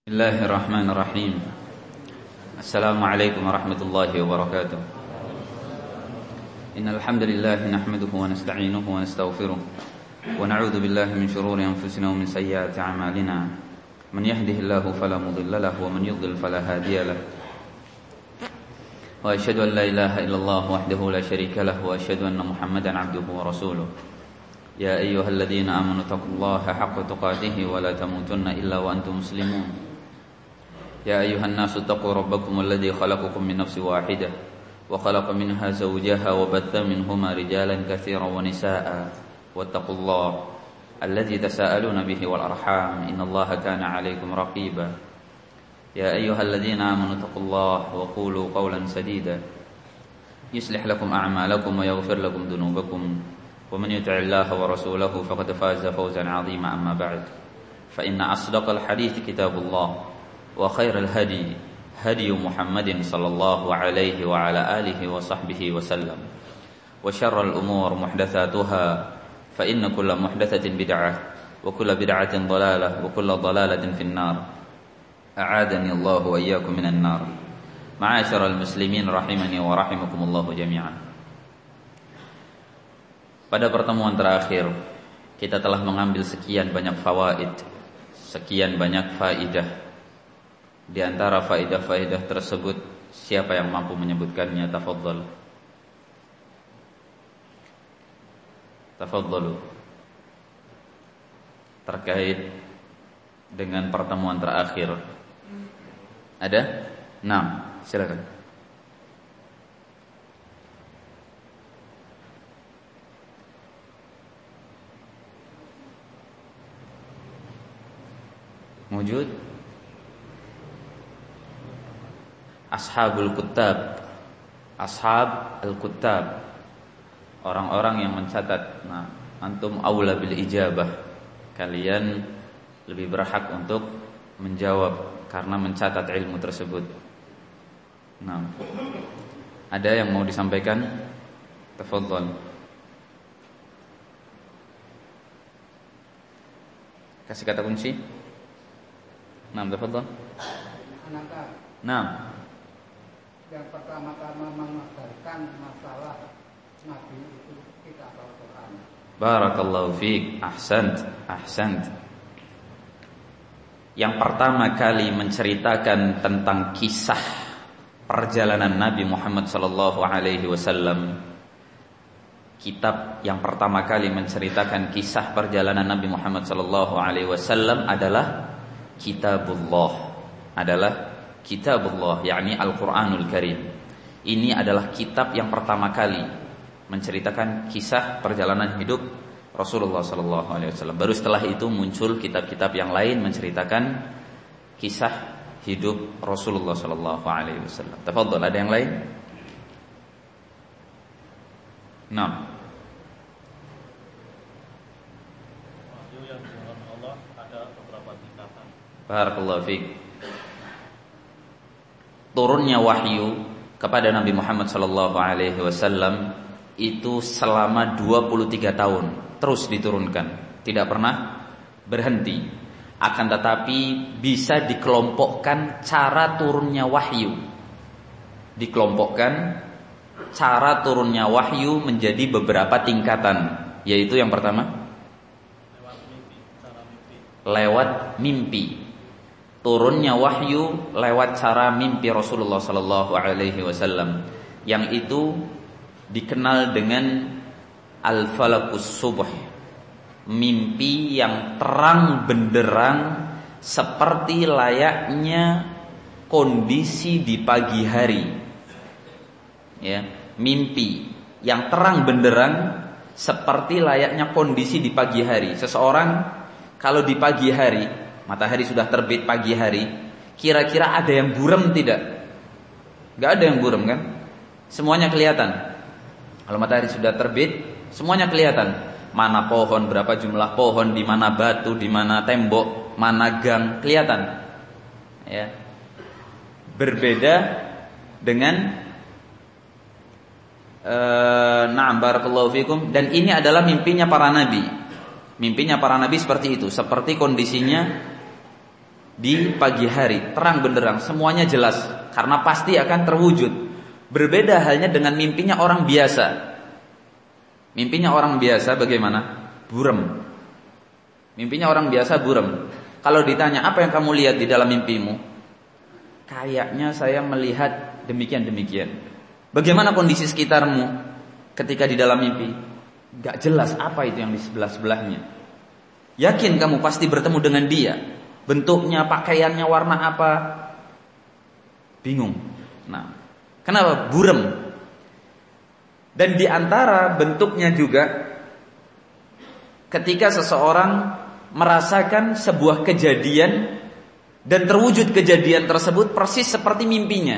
Bismillahirrahmanirrahim. Assalamualaikum warahmatullahi wabarakatuh. Innal hamdalillah nahmaduhu wa nasta'inuhu wa nastaghfiruh wa na'udzu billahi min shururi anfusina wa min sayyiati a'malina. Man yahdihillahu fala mudilla lahu wa man yudlil fala hadiya lahu. Wa asyhadu an la ilaha illallah wahdahu la syarika lahu wa asyhadu anna Muhammadan 'abduhu wa rasuluh. Ya ayyuhalladzina amanu taqullaha haqqa tuqatih wa la tamutunna illa wa antum muslimun. يا أيها الناس اتقوا ربكم الذي خلقكم من نفس واحدة وخلق منها زوجها وبث منهما رجالا كثيرا ونساء واتقوا الله الذي تساءلون به والأرحام إن الله كان عليكم رقيبا يا أيها الذين آمنوا اتقوا الله وقولوا قولا سديدا يصلح لكم أعمالكم ويغفر لكم ذنوبكم ومن يطع الله ورسوله فقد فاز فوزا عظيما أما بعد فإن أصدق الحديث كتاب الله وخير الهدي هدي محمد صلى الله عليه وعلى آله وصحبه وسلم وشر الأمور محدثاتها فإن كل محدثة بدعة وكل بدعة ضلالة وكل ضلالة في النار أعاذني الله وإياكم من النار معاشر المسلمين رحمني ورحمكم الله جميعا. Pada pertemuan terakhir kita telah mengambil sekian banyak fawaid, sekian banyak faidah. Di antara faidah-faidah tersebut, siapa yang mampu menyebutkannya? Tafadhal. Tafadhalu. Terkait dengan pertemuan terakhir. Ada? 6, silakan. Wujud Ashabul Kuttab, Ashab al-Kuttab, orang-orang yang mencatat. Nah, antum aula bil ijabah, kalian lebih berhak untuk menjawab karena mencatat ilmu tersebut. Nah, ada yang mau disampaikan? Tafadhal. Kasih kata kunci. Nah, tafadhal. Nah, yang pertama-tama mengabarkan masalah Nabi itu kitab Al-Quran. Barakallahu fiik, ahsant. Yang pertama kali menceritakan tentang kisah perjalanan Nabi Muhammad sallallahu alaihi wasallam, kitab yang pertama kali menceritakan kisah perjalanan Nabi Muhammad sallallahu alaihi wasallam adalah Kitabullah, yakni Al-Quranul Karim. Ini adalah kitab yang pertama kali menceritakan kisah perjalanan hidup Rasulullah SAW. Baru setelah itu muncul kitab-kitab yang lain menceritakan kisah hidup Rasulullah SAW. Tafadhal, ada yang lain? Nah. Barakallahu fiik. Turunnya wahyu kepada Nabi Muhammad sallallahu alaihi wasallam itu selama 23 tahun terus diturunkan, tidak pernah berhenti. Akan tetapi bisa dikelompokkan cara turunnya wahyu. Dikelompokkan cara turunnya wahyu menjadi beberapa tingkatan, yaitu yang pertama lewat mimpi. Turunnya wahyu lewat cara mimpi Rasulullah sallallahu alaihi wasallam, yang itu dikenal dengan al-falaqus subh, mimpi yang terang benderang seperti layaknya kondisi di pagi hari. Ya, mimpi yang terang benderang seperti layaknya kondisi di pagi hari. Seseorang kalau di pagi hari, matahari sudah terbit pagi hari, kira-kira ada yang buram tidak? Gak ada yang buram kan? Semuanya kelihatan. Kalau matahari sudah terbit, semuanya kelihatan. Mana pohon, berapa jumlah pohon, di mana batu, di mana tembok, mana gang, kelihatan. Ya. Berbeda dengan na'am barakallahu fikum, dan ini adalah mimpinya para nabi. Mimpinya para nabi seperti itu, seperti kondisinya di pagi hari, terang benderang, semuanya jelas karena pasti akan terwujud. Berbeda halnya dengan mimpinya orang biasa. Mimpinya orang biasa bagaimana? Buram. Mimpinya orang biasa buram. Kalau ditanya apa yang kamu lihat di dalam mimpimu? Kayaknya saya melihat demikian-demikian. Bagaimana kondisi sekitarmu ketika di dalam mimpi? Gak jelas apa itu yang di sebelah-sebelahnya. Yakin kamu pasti bertemu dengan dia? Bentuknya, pakaiannya, warna apa? Bingung. Nah, kenapa? Buram. Dan di antara bentuknya juga ketika seseorang merasakan sebuah kejadian dan terwujud kejadian tersebut persis seperti mimpinya.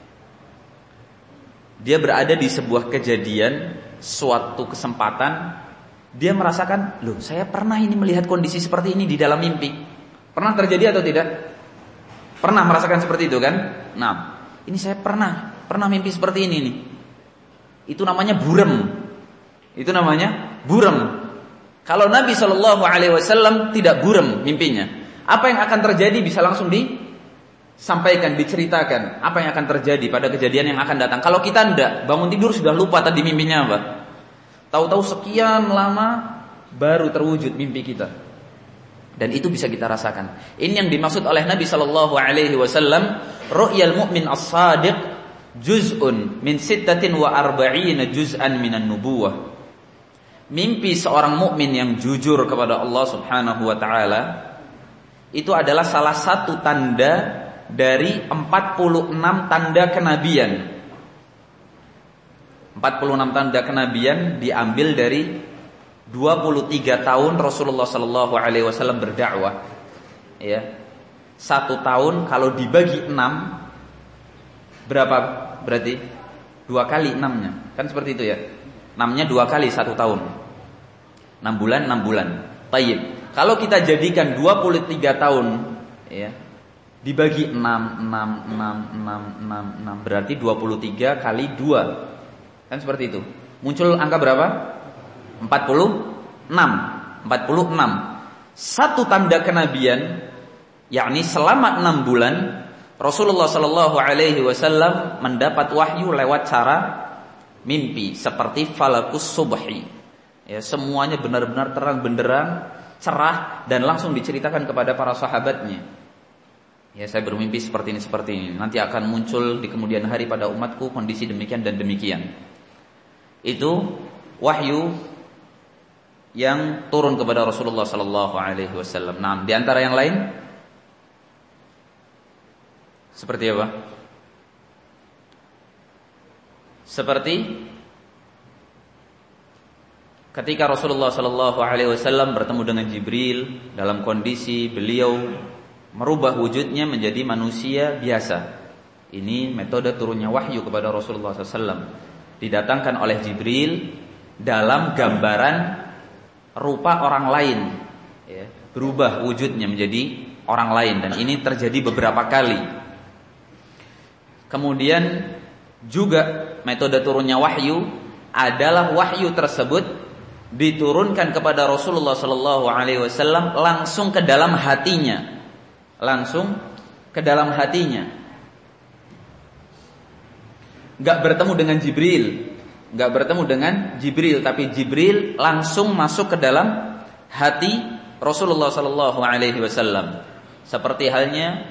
Dia berada di sebuah kejadian, suatu kesempatan, dia merasakan, loh saya pernah ini melihat kondisi seperti ini di dalam mimpi. Pernah terjadi atau tidak? Pernah merasakan seperti itu kan? Nah, ini saya pernah mimpi seperti ini nih. Itu namanya buram. Itu namanya buram. Kalau Nabi SAW tidak buram mimpinya, apa yang akan terjadi bisa langsung disampaikan, diceritakan. Apa yang akan terjadi pada kejadian yang akan datang. Kalau kita tidak, bangun tidur sudah lupa tadi mimpinya apa. Tahu-tahu sekian lama baru terwujud mimpi kita. Dan itu bisa kita rasakan. Ini yang dimaksud oleh Nabi SAW, ru'yal mu'min as-sadiq juz'un min 46 juz'an minan nubuwah. Mimpi seorang mukmin yang jujur kepada Allah Subhanahu wa taala itu adalah salah satu tanda dari 46 tanda kenabian. 46 tanda kenabian diambil dari 23 tahun Rasulullah sallallahu alaihi wasallam berdakwah. Ya. 1 tahun kalau dibagi 6 berapa berarti? 2 kali 6-nya. Kan seperti itu ya. 6-nya 2 kali 1 tahun. 6 bulan 6 bulan. Tayyib. Kalau kita jadikan 23 tahun ya, dibagi 6 berarti 23 kali 2. Kan seperti itu. Muncul angka berapa? 46. 46. Satu tanda kenabian, yakni selama 6 bulan Rasulullah sallallahu alaihi wasallam mendapat wahyu lewat cara mimpi seperti falakus subhi. Ya, semuanya benar-benar terang benderang, cerah dan langsung diceritakan kepada para sahabatnya. Ya, saya bermimpi seperti ini. Nanti akan muncul di kemudian hari pada umatku kondisi demikian dan demikian. Itu wahyu yang turun kepada Rasulullah sallallahu alaihi wasallam. Nah, di antara yang lain seperti apa? Seperti ketika Rasulullah sallallahu alaihi wasallam bertemu dengan Jibril dalam kondisi beliau merubah wujudnya menjadi manusia biasa. Ini metode turunnya wahyu kepada Rasulullah SAW. Didatangkan oleh Jibril dalam gambaran rupa orang lain, ya, berubah wujudnya menjadi orang lain, dan ini terjadi beberapa kali. Kemudian juga metode turunnya wahyu adalah wahyu tersebut diturunkan kepada Rasulullah sallallahu alaihi wasallam langsung ke dalam hatinya. Langsung ke dalam hatinya. Enggak bertemu dengan Jibril, tapi Jibril langsung masuk ke dalam hati Rasulullah sallallahu alaihi wasallam. Seperti halnya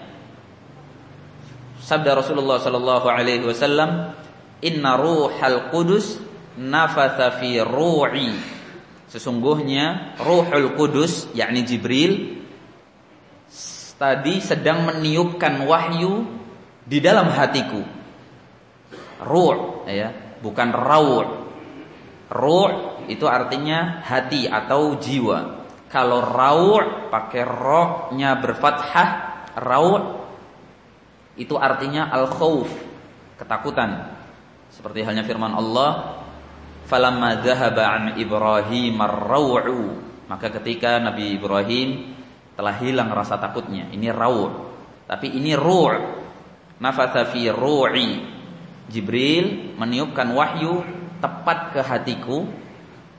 sabda Rasulullah sallallahu alaihi wasallam, "Inna ruhal qudus nafatha fi ru'i." Sesungguhnya Ruhul Qudus, yakni Jibril, tadi sedang meniupkan wahyu di dalam hatiku. Ruh, ya, bukan raw'. Ruh itu artinya hati atau jiwa. Kalau raw' pakai ra-nya berfathah, raw' itu artinya al-khauf, ketakutan. Seperti halnya firman Allah, falamma dhahaba an Ibrahim ar-raw'u, maka ketika Nabi Ibrahim telah hilang rasa takutnya. Ini raw', tapi ini ru'. Nafatha fi ru'i. Jibril meniupkan wahyu tepat ke hatiku.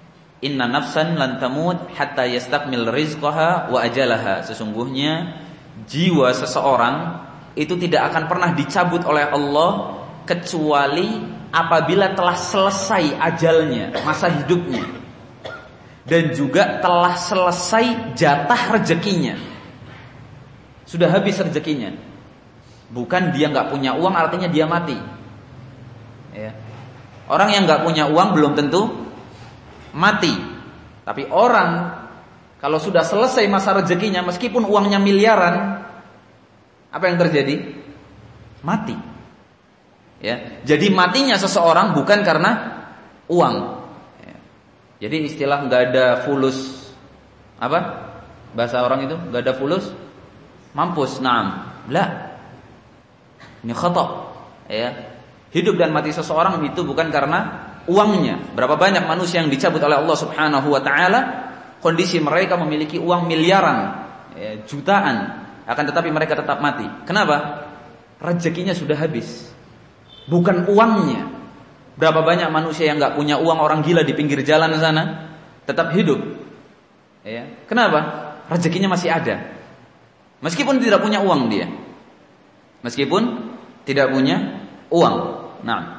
Inna nafsan lan tamut hatta yastakmil rizqaha wa ajalaha. Sesungguhnya jiwa seseorang itu tidak akan pernah dicabut oleh Allah kecuali apabila telah selesai ajalnya, masa hidupnya, dan juga telah selesai jatah rezekinya. Sudah habis rezekinya. Bukan dia nggak punya uang artinya dia mati. Ya. Orang yang nggak punya uang belum tentu mati. Tapi orang kalau sudah selesai masa rezekinya, meskipun uangnya miliaran, apa yang terjadi? Mati. Ya. Jadi matinya seseorang bukan karena uang. Ya. Jadi istilah nggak ada fulus, apa? Bahasa orang itu nggak ada fulus, mampus. Naam. La. Ini khata. Ya. Hidup dan mati seseorang itu bukan karena uangnya. Berapa banyak manusia yang dicabut oleh Allah Subhanahu wa taala, kondisi mereka memiliki uang miliaran, ya, jutaan, akan tetapi mereka tetap mati. Kenapa? Rezekinya sudah habis. Bukan uangnya. Berapa banyak manusia yang enggak punya uang, orang gila di pinggir jalan sana, tetap hidup. Ya. Kenapa? Rezekinya masih ada. Meskipun tidak punya uang dia. Meskipun tidak punya uang. Nah,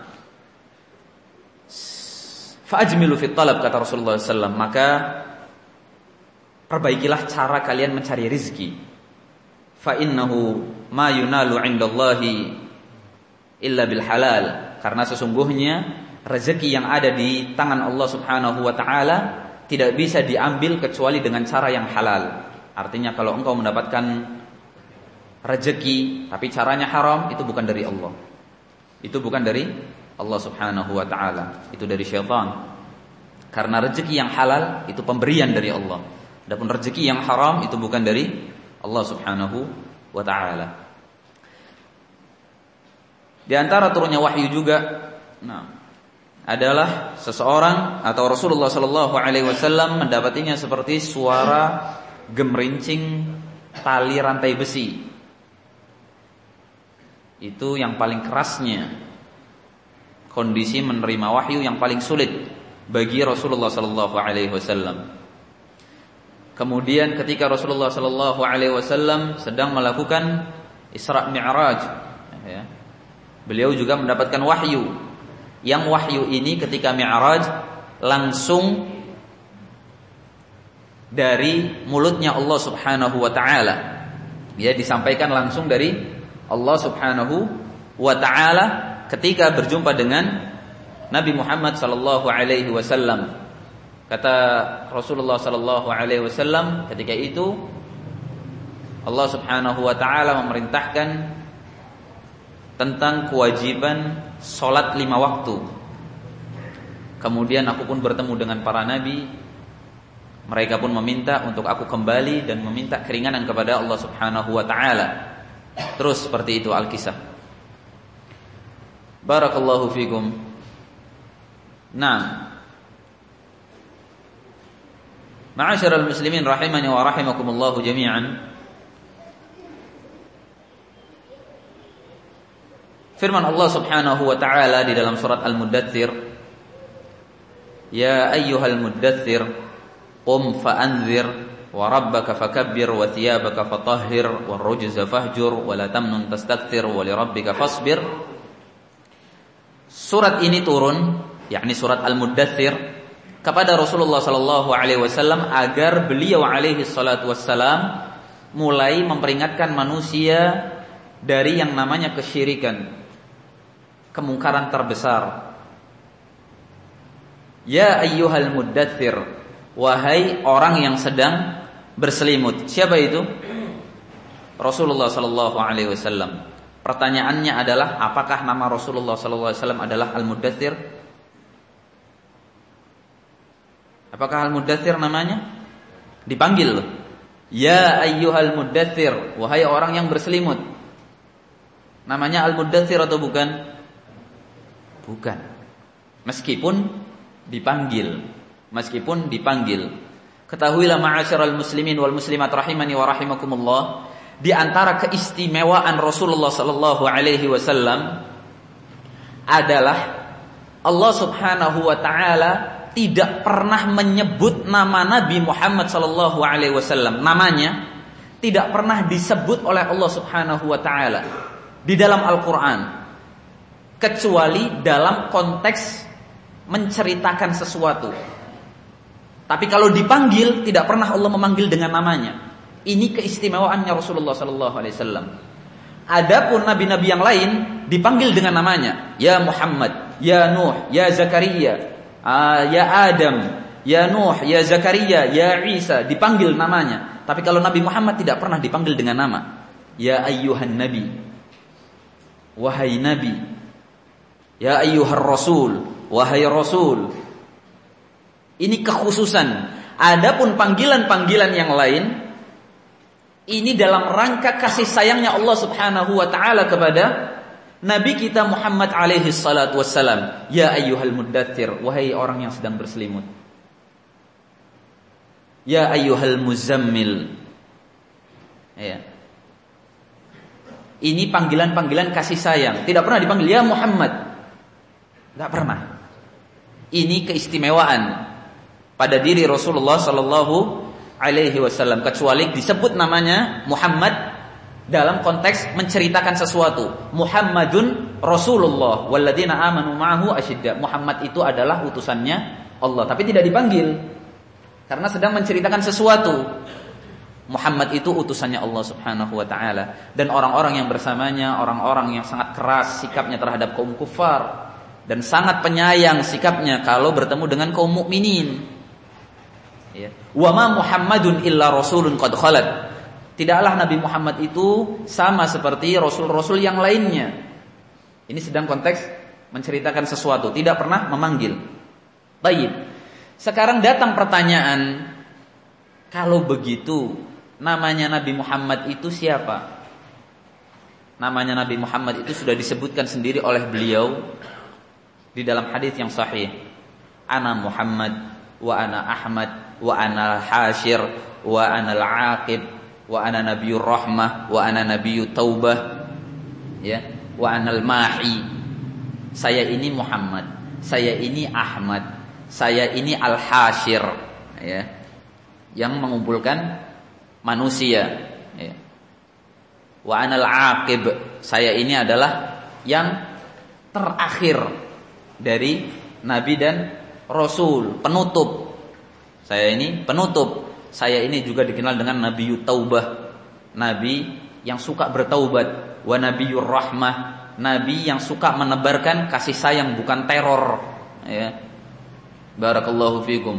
fa'ajmilu fit talab, kata Rasulullah SAW. Maka perbaikilah cara kalian mencari rizki. Fa'innahu ma yunalu indallahi illa bil halal. Karena sesungguhnya rezeki yang ada di tangan Allah Subhanahu wa ta'ala tidak bisa diambil kecuali dengan cara yang halal. Artinya kalau engkau mendapatkan rezeki tapi caranya haram, itu bukan dari Allah. Itu bukan dari Allah Subhanahu wa ta'ala, itu dari syaitan. Karena rezeki yang halal itu pemberian dari Allah. Adapun rezeki yang haram itu bukan dari Allah Subhanahu wa ta'ala. Di antara turunnya wahyu juga, adalah seseorang atau Rasulullah sallallahu alaihi wasallam mendapatinya seperti suara gemerincing tali rantai besi. Itu yang paling kerasnya kondisi menerima wahyu, yang paling sulit bagi Rasulullah sallallahu alaihi wasallam. Kemudian ketika Rasulullah sallallahu alaihi wasallam sedang melakukan Isra Mi'raj, ya, beliau juga mendapatkan wahyu. Yang wahyu ini ketika Mi'raj langsung dari mulutnya Allah Subhanahu wa taala. Ya, disampaikan langsung dari Allah Subhanahu wa taala ketika berjumpa dengan Nabi Muhammad sallallahu alaihi wasallam. Kata Rasulullah sallallahu alaihi wasallam, ketika itu Allah Subhanahu wa taala memerintahkan tentang kewajiban salat 5 waktu. Kemudian aku pun bertemu dengan para nabi. Mereka pun meminta untuk aku kembali dan meminta keringanan kepada Allah Subhanahu wa taala. Terus seperti itu al-kisah. Barakallahu fikum. Nah, ma'asyiral muslimin rahimani wa rahimakumullah jami'an. Firman Allah Subhanahu wa taala di dalam surat Al-Muddatsir, ya ayyuhal muddatsir qum fa'anzir wa rabbaka fakabbir wa thiyabaka fatahhir wa rujza fahjur wa la tamnun tastakthir wa li rabbika fasbir. Surat ini turun, yakni surat Al-Muddatsir, kepada Rasulullah sallallahu alaihi wasallam agar beliau alaihi salatu wassalam mulai memperingatkan manusia dari yang namanya kesyirikan, kemungkaran terbesar. Ya ayyuhal muddatsir, wahai orang yang sedang berselimut. Siapa itu? Rasulullah sallallahu alaihi wasallam. Pertanyaannya adalah, apakah nama Rasulullah sallallahu alaihi wasallam adalah Al-Muddatsir? Apakah Al-Muddatsir namanya? Dipanggil, ya ayyuhal muddatsir, wahai orang yang berselimut. Namanya Al-Muddatsir atau bukan? Bukan. Meskipun dipanggil. Ketahuilah ma'asyiral muslimin wal muslimat rahimani wa rahimakumullah, di antara keistimewaan Rasulullah sallallahu alaihi wasallam adalah Allah Subhanahu wa taala tidak pernah menyebut nama Nabi Muhammad sallallahu alaihi wasallam. Namanya tidak pernah disebut oleh Allah Subhanahu wa taala di dalam Al-Qur'an kecuali dalam konteks menceritakan sesuatu. Tapi kalau dipanggil tidak pernah Allah memanggil dengan namanya. Ini keistimewaannya Rasulullah sallallahu alaihi wasallam. Adapun nabi-nabi yang lain dipanggil dengan namanya, ya Muhammad, ya Nuh, ya Zakaria, ya Adam, ya Nuh, ya Zakaria, ya Isa, dipanggil namanya. Tapi kalau Nabi Muhammad tidak pernah dipanggil dengan nama. Ya ayyuhan nabi, wahai nabi. Ya ayyuhar rasul, wahai rasul. Ini kekhususan. Adapun panggilan-panggilan yang lain, ini dalam rangka kasih sayangnya Allah Subhanahu wa taala kepada Nabi kita Muhammad alaihi salatu wassalam. Ya ayyuhal muddatsir, wahai orang yang sedang berselimut. Ya ayyuhal muzammil. Ya. Ini panggilan-panggilan kasih sayang. Tidak pernah dipanggil ya Muhammad. Tidak pernah. Ini keistimewaan pada diri Rasulullah sallallahu alaihi wasallam, kecuali disebut namanya Muhammad dalam konteks menceritakan sesuatu. Muhammadun Rasulullah walladzina amanu ma'ahu asyidda. Muhammad itu adalah utusannya Allah, tapi tidak dipanggil karena sedang menceritakan sesuatu. Muhammad itu utusannya Allah Subhanahu wa taala, dan orang-orang yang bersamanya orang-orang yang sangat keras sikapnya terhadap kaum kufar dan sangat penyayang sikapnya kalau bertemu dengan kaum mukminin. Ya. Wa ma Muhammadun illa rasulun qad khalat. Tidaklah Nabi Muhammad itu sama seperti rasul-rasul yang lainnya. Ini sedang konteks menceritakan sesuatu, tidak pernah memanggil. Baik. Sekarang datang pertanyaan, kalau begitu namanya Nabi Muhammad itu siapa? Namanya Nabi Muhammad itu sudah disebutkan sendiri oleh beliau di dalam hadis yang sahih. Ana Muhammad wa ana Ahmad wa ana al-Hashir wa ana al-Aqib wa ana Nabiyyur Rahmah wa ana Nabiyyut Taubah, ya, wa ana al-Mahi. Saya ini Muhammad, saya ini Ahmad, saya ini al-Hashir, ya, yang mengumpulkan manusia, ya. Wa ana al-Aqib, saya ini adalah yang terakhir dari nabi dan rasul, penutup. Saya ini penutup. Saya ini juga dikenal dengan Nabiyyut Taubah, nabi yang suka bertaubat. Wa Nabiyyur Rahmah, nabi yang suka menebarkan kasih sayang bukan teror, ya. Barakallahu fikum.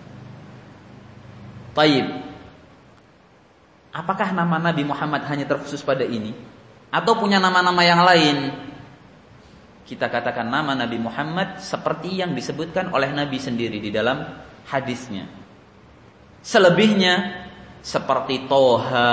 Taib. Apakah nama Nabi Muhammad hanya terkhusus pada ini atau punya nama-nama yang lain? Kita katakan nama Nabi Muhammad seperti yang disebutkan oleh Nabi sendiri di dalam hadisnya. Selebihnya seperti Toha,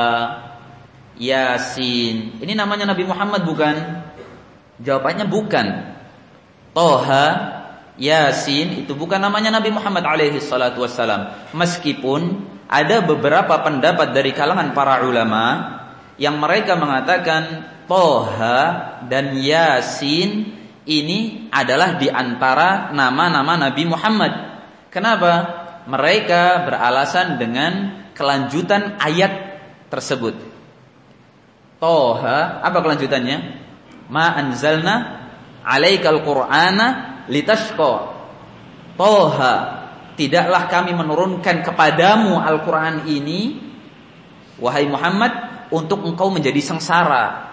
Yasin. Ini namanya Nabi Muhammad bukan? Jawabannya bukan. Toha, Yasin itu bukan namanya Nabi Muhammad alaihi salatu wassalam. Meskipun ada beberapa pendapat dari kalangan para ulama yang mereka mengatakan Toha dan Yasin ini adalah di antara nama-nama Nabi Muhammad. Kenapa? Mereka beralasan dengan kelanjutan ayat tersebut. Toha, apa kelanjutannya? Ma anzalna alaikal qur'ana litashqa. Toha, tidaklah kami menurunkan kepadamu Al-Quran ini, wahai Muhammad, untuk engkau menjadi sengsara.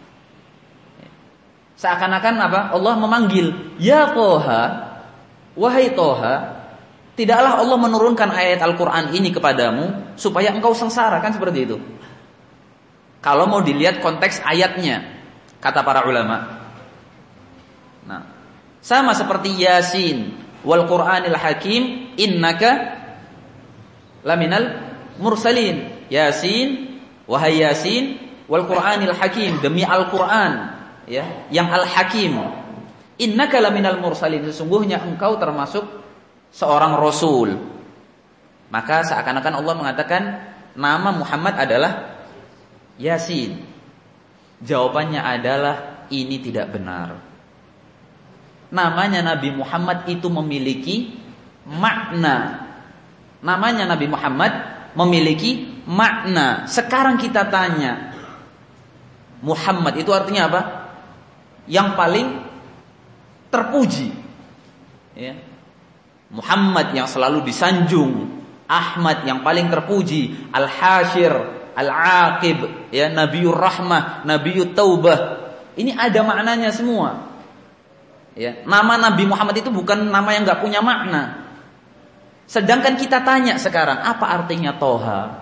Seakan-akan apa? Allah memanggil, ya Toha, wahai Toha, tidaklah Allah menurunkan ayat Al-Quran ini kepadamu supaya engkau sengsara, kan seperti itu. Kalau mau dilihat konteks ayatnya, kata para ulama. Nah, sama seperti Yasin wal Qur'anil Hakim innaka laminal mursalin. Yasin, wahai Yasin wal Qur'anil Hakim, demi Al-Qur'an, ya, yang Al-Hakim. Innaka laminal mursalin, sesungguhnya engkau termasuk seorang rasul. Maka seakan-akan Allah mengatakan nama Muhammad adalah Yasin. Jawabannya adalah ini tidak benar. Namanya Nabi Muhammad itu memiliki makna. Namanya Nabi Muhammad memiliki makna. Sekarang kita tanya, Muhammad itu artinya apa? Yang paling terpuji, ya. Muhammad yang selalu disanjung, Ahmad yang paling terpuji, Al-Hashir, Al-Aqib, ya, Nabiur Rahmah, Nabiut Taubah. Ini ada maknanya semua. Ya, nama Nabi Muhammad itu bukan nama yang enggak punya makna. Sedangkan kita tanya sekarang, apa artinya Toha?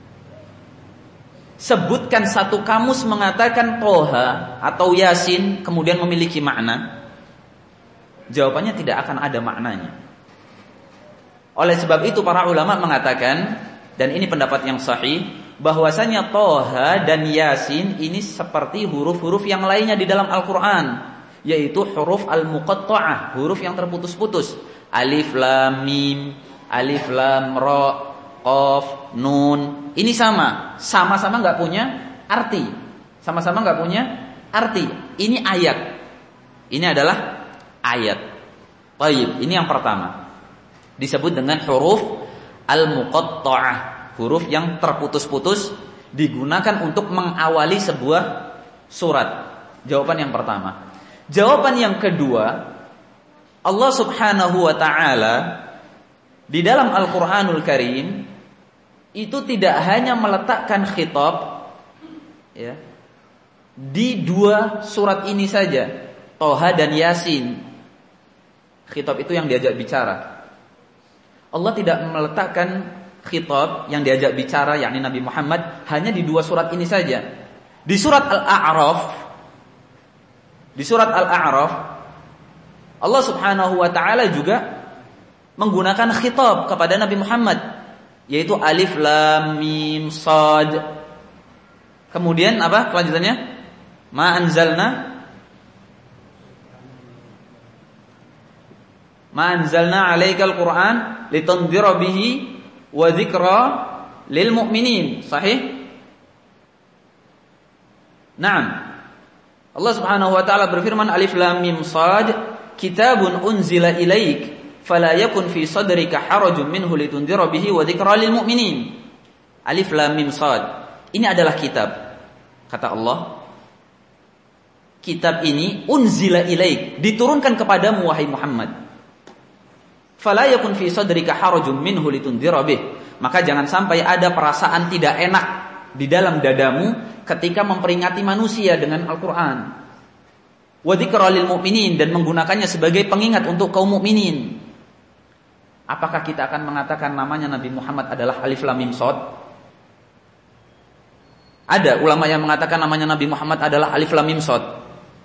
Sebutkan satu kamus mengatakan Toha atau Yasin kemudian memiliki makna. Jawabannya tidak akan ada maknanya. Oleh sebab itu para ulama mengatakan, dan ini pendapat yang sahih, bahwasanya Toha dan Yasin ini seperti huruf-huruf yang lainnya di dalam Al-Quran, yaitu huruf al-muqatta'ah, huruf yang terputus-putus. Alif lam mim, alif lam ra, qaf, nun. Ini sama-sama enggak punya arti. Sama-sama enggak punya arti. Ini ayat. Ini adalah ayat. Baik, ini yang pertama. Disebut dengan huruf al-muqatta'ah, huruf yang terputus-putus digunakan untuk mengawali sebuah surat. Jawaban yang pertama. Jawaban yang kedua, Allah Subhanahu wa ta'ala di dalam Al-Qur'anul Karim itu tidak hanya meletakkan khitab, ya, di dua surat ini saja, Toha dan Yasin. Khitab itu yang diajak bicara. Allah tidak meletakkan khitab yang diajak bicara, yakni Nabi Muhammad, hanya di dua surat ini saja. Di surat Al-A'raf, Allah Subhanahu wa ta'ala juga menggunakan khitab kepada Nabi Muhammad, yaitu alif lam mim sad. Kemudian apa kelanjutannya? Ma anzalna 'alaikal Qur'an litundhira bihi wa dzikra lil mu'minin. Sahih? Naam. Allah Subhanahu wa ta'ala berfirman, alif lam mim sad, kitabun unzila ilaik fala yakun fi sadrika harajun minhu litundhira bihi wa dzikra lil mu'minin. Alif lam mim sad. Ini adalah kitab. Kata Allah, kitab ini unzila ilaik, diturunkan kepadamu wahai Muhammad. Fala yakun fi sadrika harajun minhu litundhira bihi. Maka jangan sampai ada perasaan tidak enak di dalam dadamu ketika memperingati manusia dengan Al-Quran. Wa dzikra lil mu'minin, dan menggunakannya sebagai pengingat untuk kaum mukminin. Apakah kita akan mengatakan namanya Nabi Muhammad adalah alif lam mim shad? Ada ulama yang mengatakan namanya Nabi Muhammad adalah alif lam mim shad.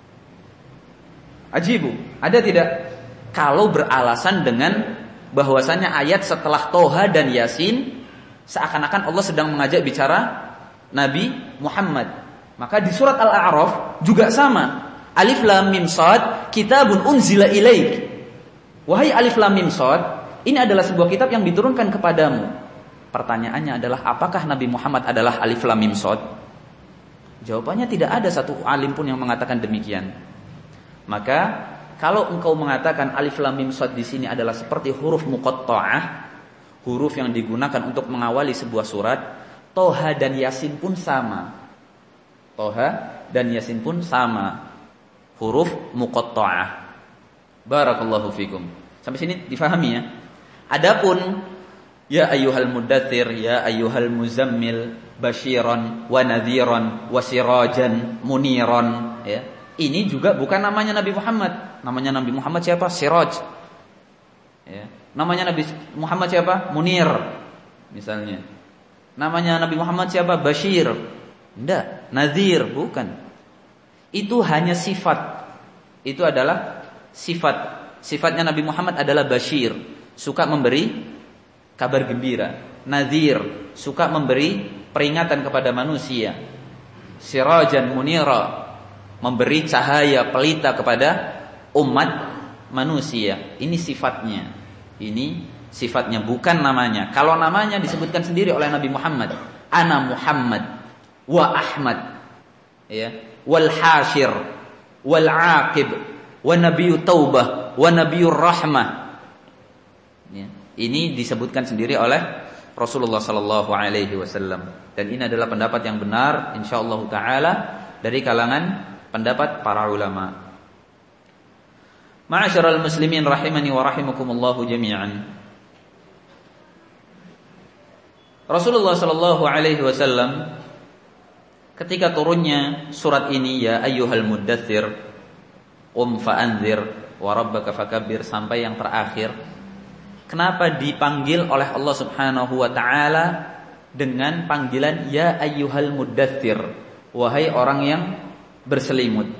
Ajibu, ada tidak? Kalau beralasan dengan bahwasanya ayat setelah Toha dan Yasin seakan-akan Allah sedang mengajak bicara Nabi Muhammad. Maka di surat Al-A'raf juga sama. Alif lam mim shad, kitabun unzila ilaik. Wahai alif lam mim shad, ini adalah sebuah kitab yang diturunkan kepadamu. Pertanyaannya adalah, apakah Nabi Muhammad adalah alif lam mim shad? Jawabannya tidak ada satu alim pun yang mengatakan demikian. Maka kalau engkau mengatakan alif lam mim shad di sini adalah seperti huruf muqatta'ah, huruf yang digunakan untuk mengawali sebuah surat, Toha dan Yasin pun sama. Toha dan Yasin pun sama, huruf muqatta'ah. Barakallahu fikum. Sampai sini difahami ya. Adapun ya ayyuhal muddatsir, ya ayyuhal muzammil, basyiran wa nadhiran wa sirajan muniran, ya. Ini juga bukan namanya Nabi Muhammad. Namanya Nabi Muhammad siapa? Siraj. Ya. Namanya Nabi Muhammad siapa? Munir, misalnya. Namanya Nabi Muhammad siapa? Bashir. Tidak, Nadhir, bukan. Itu hanya sifat. Itu adalah sifat. Sifatnya Nabi Muhammad adalah Bashir, suka memberi kabar gembira. Nadhir, suka memberi peringatan kepada manusia. Sirajan munira, memberi cahaya pelita kepada umat manusia. Ini sifatnya. Ini sifatnya, bukan namanya. Kalau namanya disebutkan sendiri oleh Nabi Muhammad, ana Muhammad wa Ahmad, ya, wal Hashir wal Aqib wa Nabiyut Taubah wa Nabiyur Rahmah, ya. Ini disebutkan sendiri oleh Rasulullah sallallahu alaihi wasallam. Dan ini adalah pendapat yang benar insyaallah taala dari kalangan pendapat para ulama. Ma'asyiral muslimin rahimani wa rahimakumullah jami'an. Rasulullah sallallahu alaihi wasallam ketika turunnya surat ini, ya ayyuhal muddatsir qum fa'anzir wa rabbaka fakabbir, sampai yang terakhir, kenapa dipanggil oleh Allah Subhanahu wa taala dengan panggilan ya ayyuhal muddatsir, wahai orang yang berselimut?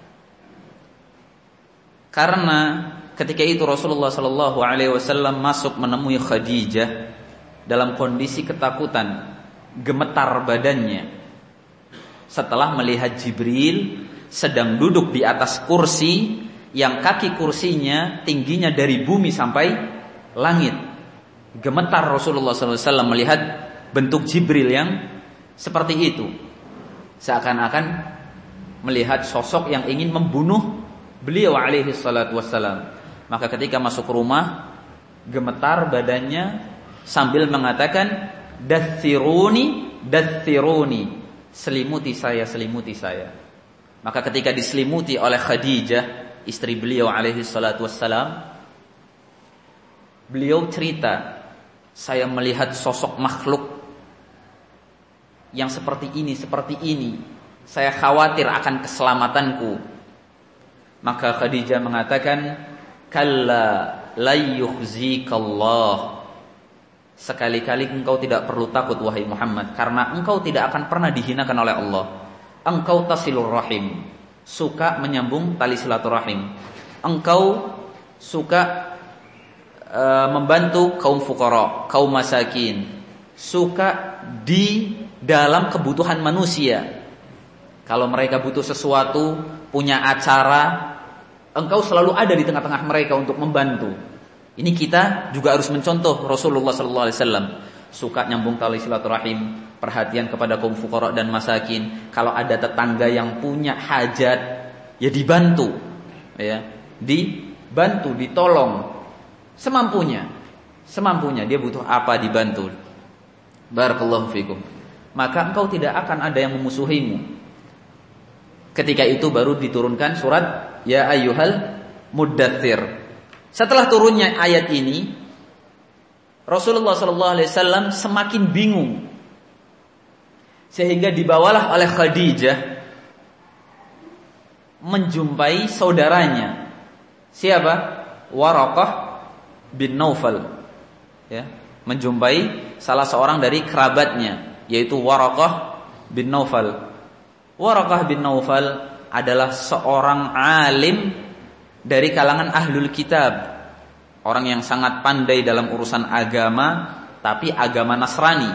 Karena ketika itu Rasulullah sallallahu alaihi wasallam masuk menemui Khadijah dalam kondisi ketakutan, gemetar badannya setelah melihat Jibril sedang duduk di atas kursi yang kaki kursinya tingginya dari bumi sampai langit. Gemetar Rasulullah SAW melihat bentuk Jibril yang seperti itu, seakan-akan melihat sosok yang ingin membunuh beliau alaihi salatu wassalam. Maka ketika masuk rumah, gemetar badannya sambil mengatakan dathiruni, dathiruni, selimuti saya, selimuti saya. Maka ketika diselimuti oleh Khadijah, istri beliau alaihi salatu wassalam, beliau cerita, saya melihat sosok makhluk yang seperti ini, seperti ini. Saya khawatir akan keselamatanku. Maka Khadijah mengatakan, kalla la yukhzikallah. Sekali-kali engkau tidak perlu takut wahai Muhammad, karena engkau tidak akan pernah dihinakan oleh Allah. Engkau tasilur rahim, suka menyambung tali silaturahim. Engkau suka membantu kaum fuqara, kaum masakin, suka di dalam kebutuhan manusia. Kalau mereka butuh sesuatu, punya acara, engkau selalu ada di tengah-tengah mereka untuk membantu. Ini kita juga harus mencontoh Rasulullah sallallahu alaihi wasallam, suka nyambung tali silaturahim, perhatian kepada kaum fuqara dan masakin. Kalau ada tetangga yang punya hajat, ya dibantu, ya, dibantu, ditolong semampunya. Semampunya dia butuh apa dibantu. Barakallahu fikum. Maka engkau tidak akan ada yang memusuhimu. Ketika itu baru diturunkan surat ya ayyuhal muddatsir. Setelah turunnya ayat ini, Rasulullah SAW semakin bingung, sehingga dibawalah oleh Khadijah menjumpai saudaranya. Siapa? Waraqah bin Naufal. Ya, menjumpai salah seorang dari kerabatnya, yaitu Waraqah bin Naufal. Waraqah bin Naufal adalah seorang alim dari kalangan ahlul kitab, orang yang sangat pandai dalam urusan agama, tapi agama Nasrani.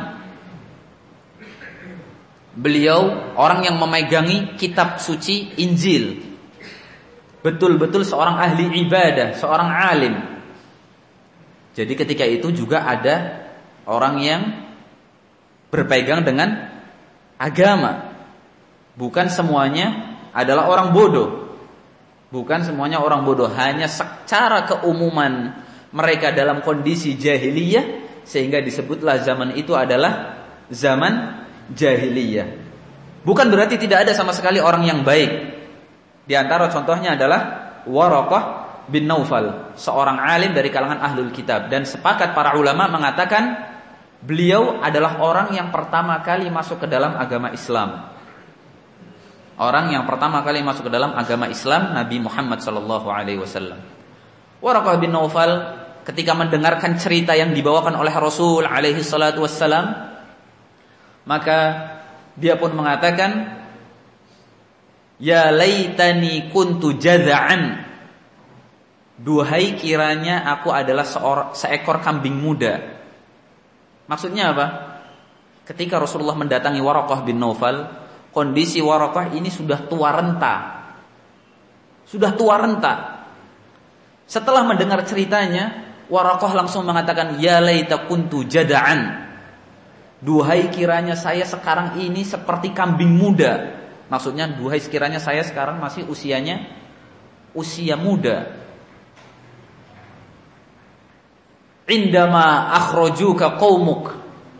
Beliau orang yang memegangi kitab suci Injil, betul-betul seorang ahli ibadah, seorang alim. Jadi ketika itu juga ada orang yang berpegang dengan agama. Bukan semuanya adalah orang bodoh. Bukan semuanya orang bodoh, hanya secara keumuman mereka dalam kondisi jahiliyah, sehingga disebutlah zaman itu adalah zaman jahiliyah. Bukan berarti tidak ada sama sekali orang yang baik. Di antara contohnya adalah Waraqah bin Naufal, seorang alim dari kalangan ahlul kitab. Dan sepakat para ulama mengatakan beliau adalah orang yang pertama kali masuk ke dalam agama Islam. Orang yang pertama kali masuk ke dalam agama Islam, Nabi Muhammad SAW. Waraqah bin Naufal ketika mendengarkan cerita yang dibawakan oleh Rasul alaihi salatu wassalam, maka dia pun mengatakan, ya laitani kuntu jaza'an, duhai kiranya aku adalah seekor kambing muda. Maksudnya apa? Ketika Rasulullah mendatangi Waraqah bin Naufal, kondisi Waraqah ini sudah tua renta. Sudah tua renta. Setelah mendengar ceritanya, Waraqah langsung mengatakan, ya laita kuntu jada'an, duhai kiranya saya sekarang ini seperti kambing muda. Maksudnya duhai sekiranya saya sekarang masih usianya usia muda. Indama akhrajuka qaumuk,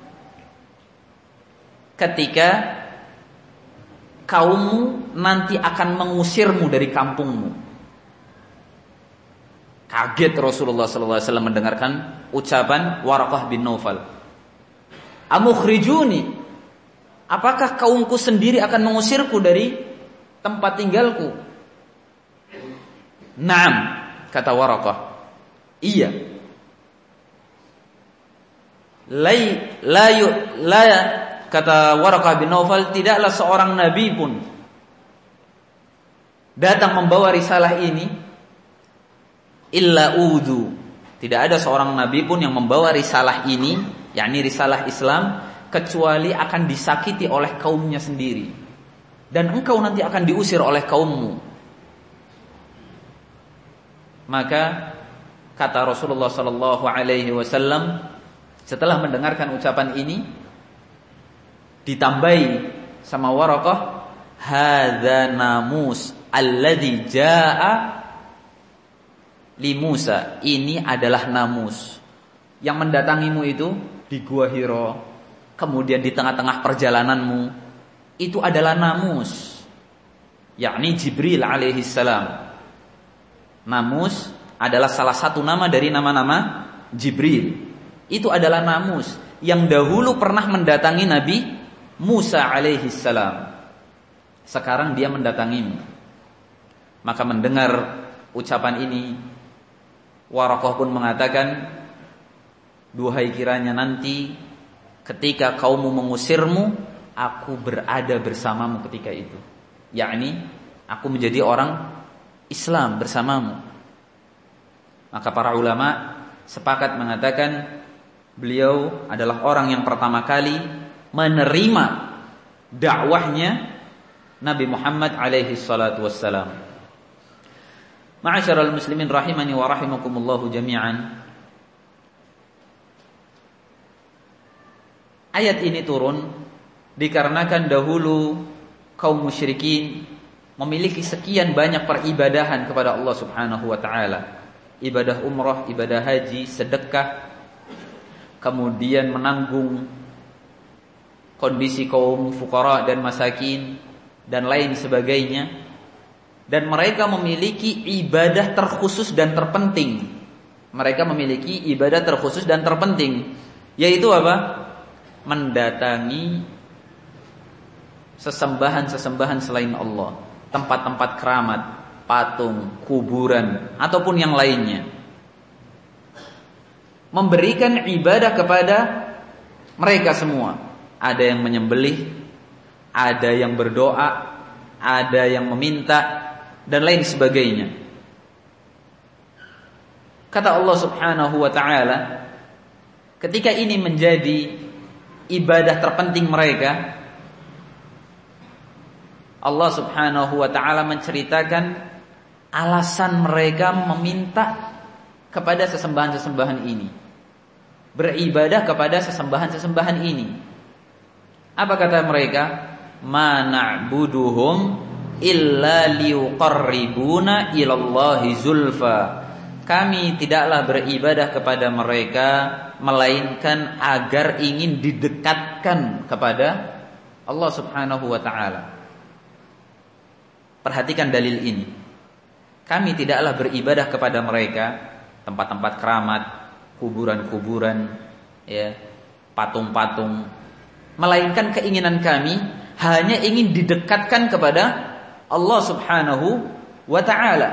ketika kaummu nanti akan mengusirmu dari kampungmu. Kaget Rasulullah SAW mendengarkan ucapan Waraqah bin Naufal. Amukhrijuni, apakah kaumku sendiri akan mengusirku dari tempat tinggalku? Naam, kata Waraqah. Iya. La kata Waraqah bin Naufal, tidaklah seorang nabi pun datang membawa risalah ini illa udhu. Tidak ada seorang nabi pun yang membawa risalah ini, yakni risalah Islam, kecuali akan disakiti oleh kaumnya sendiri. Dan engkau nanti akan diusir oleh kaummu. Maka kata Rasulullah sallallahu alaihi wasallam, setelah mendengarkan ucapan ini, ditambahi sama Waraqah, hadza namus alladzi jaa li Musa. Ini adalah namus yang mendatangimu itu di Gua Hira, kemudian di tengah-tengah perjalananmu, itu adalah namus, yakni Jibril alaihi salam. Namus adalah salah satu nama dari nama-nama Jibril. Itu adalah namus yang dahulu pernah mendatangi Nabi Musa alaihi salam. Sekarang dia mendatangimu. Maka mendengar ucapan ini, Waraqah pun mengatakan, duhai kiranya nanti ketika kaummu mengusirmu, aku berada bersamamu ketika itu. Yakni aku menjadi orang Islam bersamamu. Maka para ulama sepakat mengatakan beliau adalah orang yang pertama kali menerima dakwahnya Nabi Muhammad alaihi salatu wassalam. Ma'asyiral muslimin rahimani wa rahimakumullahu jami'an. Ayat ini turun dikarenakan dahulu kaum musyrikin memiliki sekian banyak peribadahan kepada Allah Subhanahu wa taala. Ibadah umrah, ibadah haji, sedekah, kemudian menanggung kondisi kaum fuqara dan masakin dan lain sebagainya. Dan mereka memiliki ibadah terkhusus dan terpenting. Mereka memiliki ibadah terkhusus dan terpenting, yaitu apa? Mendatangi sesembahan-sesembahan selain Allah, tempat-tempat keramat, patung, kuburan, ataupun yang lainnya. Memberikan ibadah kepada mereka semua. Ada yang menyembelih, ada yang berdoa, ada yang meminta, dan lain sebagainya. Kata Allah Subhanahu wa ta'ala, ketika ini menjadi ibadah terpenting mereka, Allah Subhanahu wa ta'ala menceritakan alasan mereka meminta kepada sesembahan-sesembahan ini, beribadah kepada sesembahan-sesembahan ini. Apa kata mereka? Ma na'buduhum illa liuqarribuna ilallahi zulfa. Kami tidaklah beribadah kepada mereka melainkan agar ingin didekatkan kepada Allah Subhanahu wa ta'ala. Perhatikan dalil ini. Kami tidaklah beribadah kepada mereka, tempat-tempat keramat, kuburan-kuburan, ya, patung-patung, melainkan keinginan kami hanya ingin didekatkan kepada Allah Subhanahu wa ta'ala.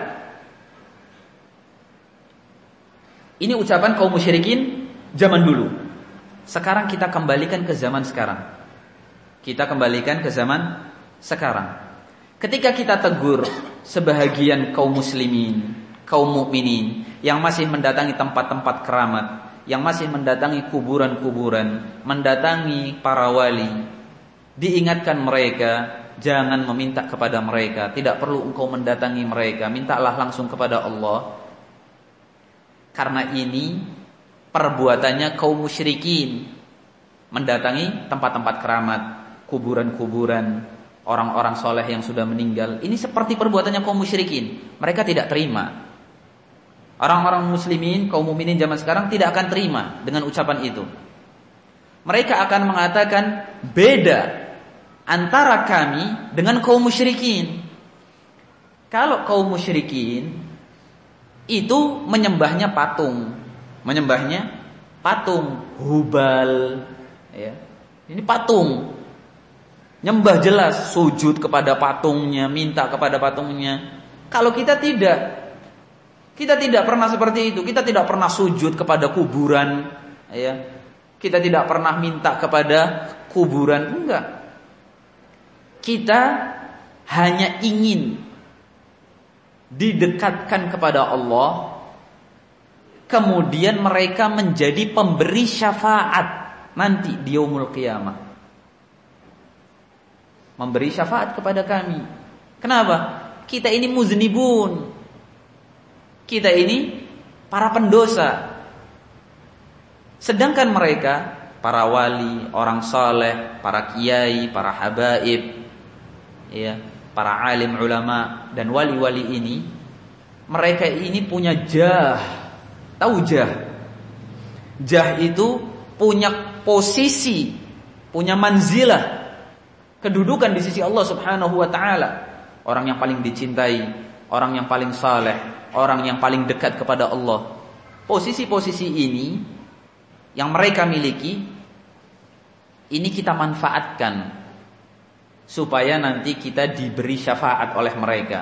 Ini ucapan kaum musyrikin zaman dulu. Sekarang kita kembalikan ke zaman sekarang. Kita kembalikan ke zaman sekarang. Ketika kita tegur sebahagian kaum muslimin, kaum mukminin yang masih mendatangi tempat-tempat keramat, yang masih mendatangi kuburan-kuburan, mendatangi para wali, diingatkan mereka, jangan meminta kepada mereka, tidak perlu engkau mendatangi mereka, mintalah langsung kepada Allah. Karena ini perbuatannya kaum musyrikin, mendatangi tempat-tempat keramat, kuburan-kuburan, orang-orang soleh yang sudah meninggal. Ini seperti perbuatannya kaum musyrikin. Mereka tidak terima. Orang-orang muslimin, kaum mukminin zaman sekarang tidak akan terima dengan ucapan itu. Mereka akan mengatakan beda antara kami dengan kaum musyrikin. Kalau kaum musyrikin itu menyembahnya patung, Hubal, ya. Ini patung, nyembah jelas, sujud kepada patungnya, minta kepada patungnya. Kalau kita tidak pernah seperti itu. Kita tidak pernah sujud kepada kuburan, ya. Kita tidak pernah minta kepada kuburan, enggak. Kita hanya ingin didekatkan kepada Allah, kemudian mereka menjadi pemberi syafaat nanti di yaumul qiyamah. Memberi syafaat kepada kami. Kenapa? Kita ini muznibun. Kita ini para pendosa. Sedangkan mereka, para wali, orang saleh, para kiai, para habaib, ya, para alim ulama dan wali-wali ini, mereka ini punya jah. Tahu jah? Jah itu punya posisi, punya manzilah, kedudukan di sisi Allah Subhanahu wa taala. Orang yang paling dicintai, orang yang paling saleh, orang yang paling dekat kepada Allah. Posisi-posisi ini yang mereka miliki, ini kita manfaatkan supaya nanti kita diberi syafaat oleh mereka.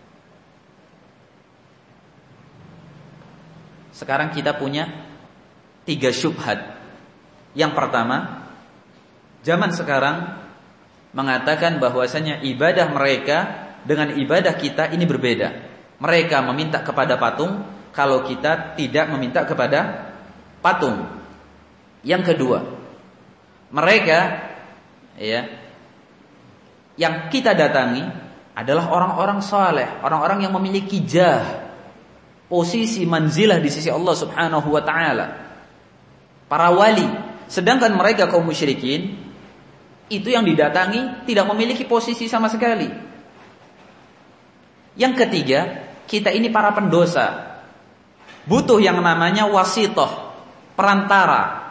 Sekarang kita punya 3 syubhat. Yang pertama, zaman sekarang mengatakan bahwasanya ibadah mereka dengan ibadah kita ini berbeda. Mereka meminta kepada patung, kalau kita tidak meminta kepada patung. Yang kedua, mereka, ya, yang kita datangi adalah orang-orang saleh, orang-orang yang memiliki jah, posisi manzilah di sisi Allah Subhanahu wa taala, para wali. Sedangkan mereka kaum musyrikin itu yang didatangi tidak memiliki posisi sama sekali. Yang ketiga, kita ini para pendosa, butuh yang namanya wasithah, perantara.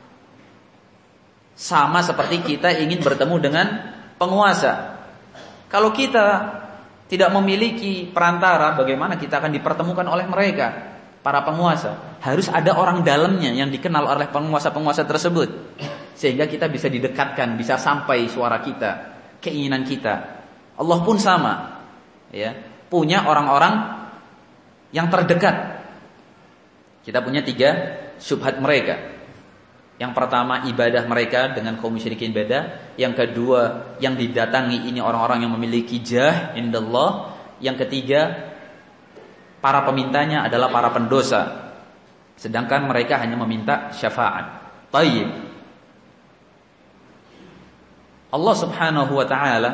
Sama seperti kita ingin bertemu dengan penguasa. Kalau kita tidak memiliki perantara, bagaimana kita akan dipertemukan oleh mereka, para penguasa? Harus ada orang dalamnya yang dikenal oleh penguasa-penguasa tersebut, sehingga kita bisa didekatkan, bisa sampai suara kita, keinginan kita. Allah pun sama, ya, punya orang-orang yang terdekat. Kita punya 3 syubhat mereka. Yang pertama, ibadah mereka dengan kaum musyrikin beda. Yang kedua, yang didatangi ini orang-orang yang memiliki jah indallah. Yang ketiga, para pemintanya adalah para pendosa, sedangkan mereka hanya meminta syafaat. Tayyib. Allah Subhanahu wa taala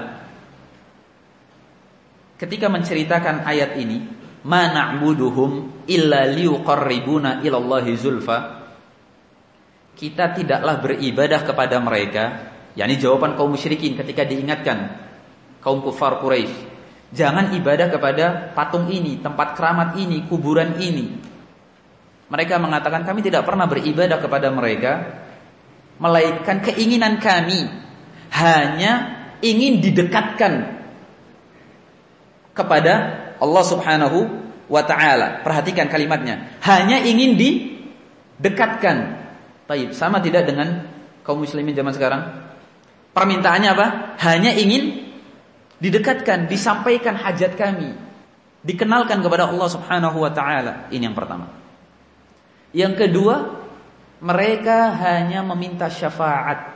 ketika menceritakan ayat ini, ma na'buduhum illa liqarribuna ilallahi zulfa, kita tidaklah beribadah kepada mereka, yakni jawaban kaum musyrikin ketika diingatkan kaum kufar Quraisy, jangan ibadah kepada patung ini, tempat keramat ini, kuburan ini. Mereka mengatakan kami tidak pernah beribadah kepada mereka, melainkan keinginan kami hanya ingin didekatkan kepada Allah Subhanahu wa taala. Perhatikan kalimatnya, hanya ingin didekatkan. Baik, sama tidak dengan kaum muslimin zaman sekarang? Permintaannya apa? Hanya ingin didekatkan, disampaikan hajat kami, dikenalkan kepada Allah Subhanahu wa taala. Ini yang pertama. Yang kedua, mereka hanya meminta syafaat.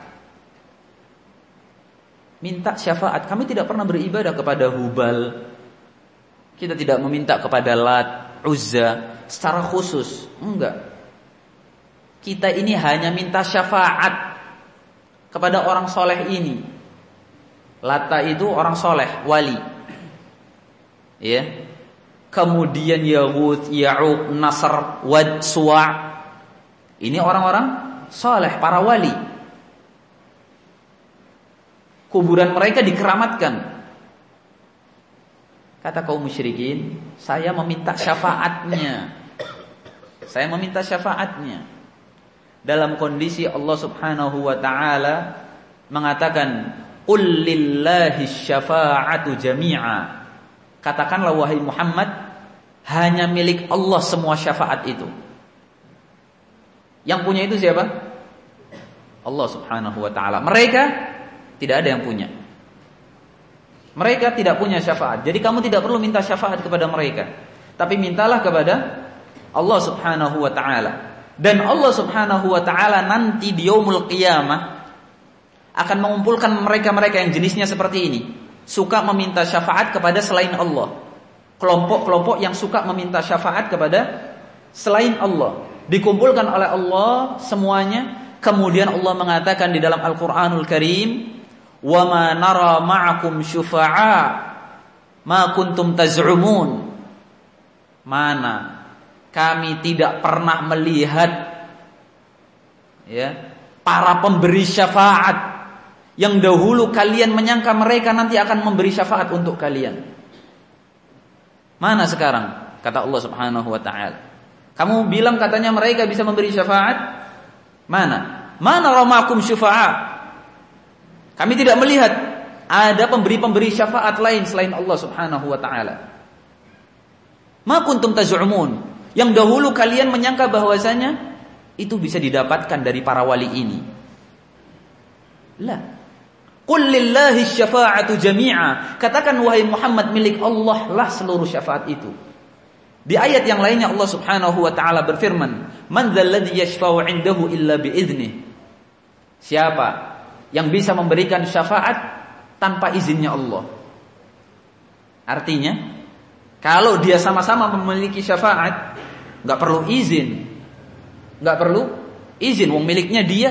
Minta syafaat. Kami tidak pernah beribadah kepada Hubal. Kita tidak meminta kepada Lat, Uzza secara khusus. Enggak. Kita ini hanya minta syafaat kepada orang soleh ini. Lata itu orang soleh, wali, ya. Kemudian Yaghut, Ya'uq, Nasr, Wad, Suwa', ini orang-orang soleh, para wali. Kuburan mereka dikeramatkan. Kata kaum musyrikin, saya meminta syafaatnya. Saya meminta syafaatnya. Dalam kondisi Allah Subhanahu wa taala mengatakan Qul lillahi syafa'atu jami'a. Katakanlah wahai Muhammad, hanya milik Allah semua syafaat itu. Yang punya itu siapa? Allah Subhanahu wa ta'ala. Mereka tidak ada yang punya. Mereka tidak punya syafaat. Jadi kamu tidak perlu minta syafaat kepada mereka, tapi mintalah kepada Allah Subhanahu wa ta'ala. Dan Allah Subhanahu wa ta'ala nanti di yaumul qiyamah akan mengumpulkan mereka-mereka yang jenisnya seperti ini, suka meminta syafaat kepada selain Allah. Kelompok-kelompok yang suka meminta syafaat kepada selain Allah dikumpulkan oleh Allah semuanya. Kemudian Allah mengatakan di dalam Al-Qur'anul Karim, "Wa ma nara ma'akum syufa'a ma kuntum taz'umun." Mana kami tidak pernah melihat para pemberi syafaat yang dahulu kalian menyangka mereka nanti akan memberi syafaat untuk kalian. Mana sekarang? Kata Allah Subhanahu wa ta'ala. Kamu bilang katanya mereka bisa memberi syafaat? Mana? Mana ramakum syufa'a? Kami tidak melihat ada pemberi-pemberi syafaat lain selain Allah Subhanahu wa ta'ala. Ma kuntum taz'umun. Yang dahulu kalian menyangka bahwasanya itu bisa didapatkan dari para wali ini. La. Qul lillahi syafa'atu jami'a. Katakan wahai Muhammad, milik Allah lah seluruh syafaat itu. Di ayat yang lainnya Allah Subhanahu wa ta'ala berfirman, "Man dzalladzi yashfa'u 'indahu illa bi'idzni." Siapa yang bisa memberikan syafaat tanpa izinnya Allah? Artinya, kalau dia sama-sama memiliki syafaat, enggak perlu izin. Enggak perlu izin, wong miliknya dia.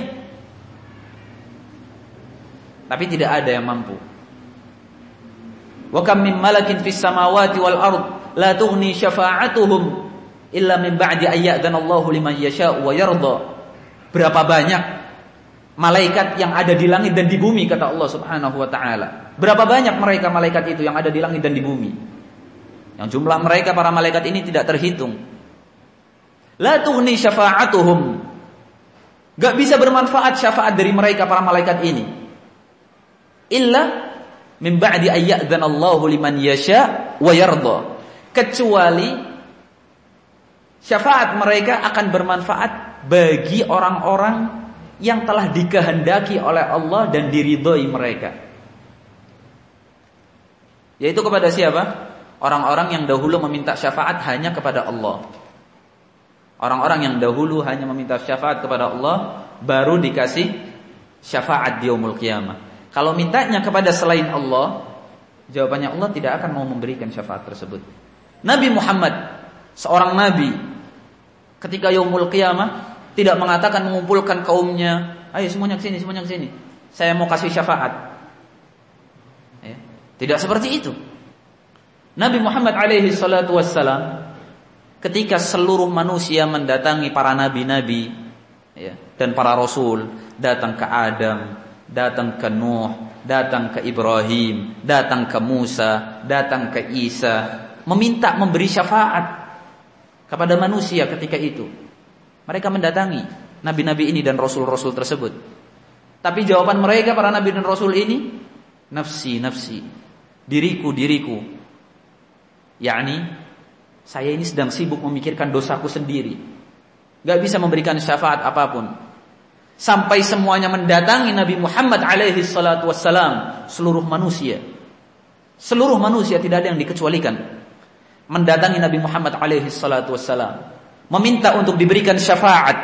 Tapi tidak ada yang mampu. Wa kam min malakin fis samawati wal ard la tughni syafa'atuhum illa min ba'di ay ya'dana Allahu liman yasha'u wa yarda. Berapa banyak malaikat yang ada di langit dan di bumi, kata Allah Subhanahu wa ta'ala. Berapa banyak mereka malaikat itu yang ada di langit dan di bumi. Yang jumlah mereka para malaikat ini tidak terhitung. La tughni syafa'atuhum. Gak bisa bermanfaat syafaat dari mereka para malaikat ini. Illa min ba'di ay ya'dzana Allahu liman yasha' wa yarda. Kecuali syafaat mereka akan bermanfaat bagi orang-orang yang telah dikehendaki oleh Allah dan diridhoi mereka. Yaitu kepada siapa? Orang-orang yang dahulu meminta syafaat hanya kepada Allah. Orang-orang yang dahulu hanya meminta syafaat kepada Allah baru dikasih syafaat di yaumul qiyamah. Kalau mintanya kepada selain Allah, jawabannya Allah tidak akan mau memberikan syafaat tersebut. Nabi Muhammad, seorang nabi, ketika yaumul qiyamah tidak mengatakan mengumpulkan kaumnya, ayo semuanya ke sini, semuanya ke sini, saya mau kasih syafaat. Tidak seperti itu. Nabi Muhammad alaihi salatu wassalam, ketika seluruh manusia mendatangi para nabi-nabi dan para rasul, datang ke Adam, datang ke Nuh, datang ke Ibrahim, datang ke Musa, datang ke Isa, meminta memberi syafaat kepada manusia ketika itu. Mereka mendatangi nabi-nabi ini dan rasul-rasul tersebut. Tapi jawaban mereka para nabi dan rasul ini, nafsi, nafsi, diriku, diriku. Yakni, saya ini sedang sibuk memikirkan dosaku sendiri. Gak bisa memberikan syafaat apapun. Sampai semuanya mendatangi Nabi Muhammad alaihi salatu wassalam. Seluruh manusia tidak ada yang dikecualikan, mendatangi Nabi Muhammad alaihi salatu wassalam, meminta untuk diberikan syafaat.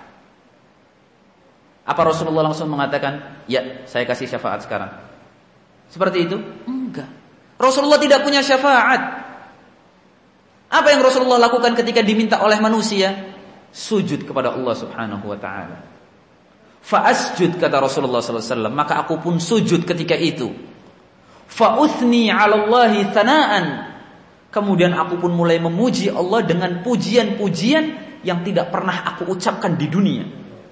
Apa Rasulullah langsung mengatakan, ya saya kasih syafaat sekarang? Seperti itu? Enggak. Rasulullah tidak punya syafaat. Apa yang Rasulullah lakukan ketika diminta oleh manusia? Sujud kepada Allah Subhanahu wa ta'ala. Fa'asjud, kata Rasulullah SAW, maka aku pun sujud ketika itu. Fa'uthni 'ala Allahi thana'an, kemudian aku pun mulai memuji Allah dengan pujian-pujian yang tidak pernah aku ucapkan di dunia.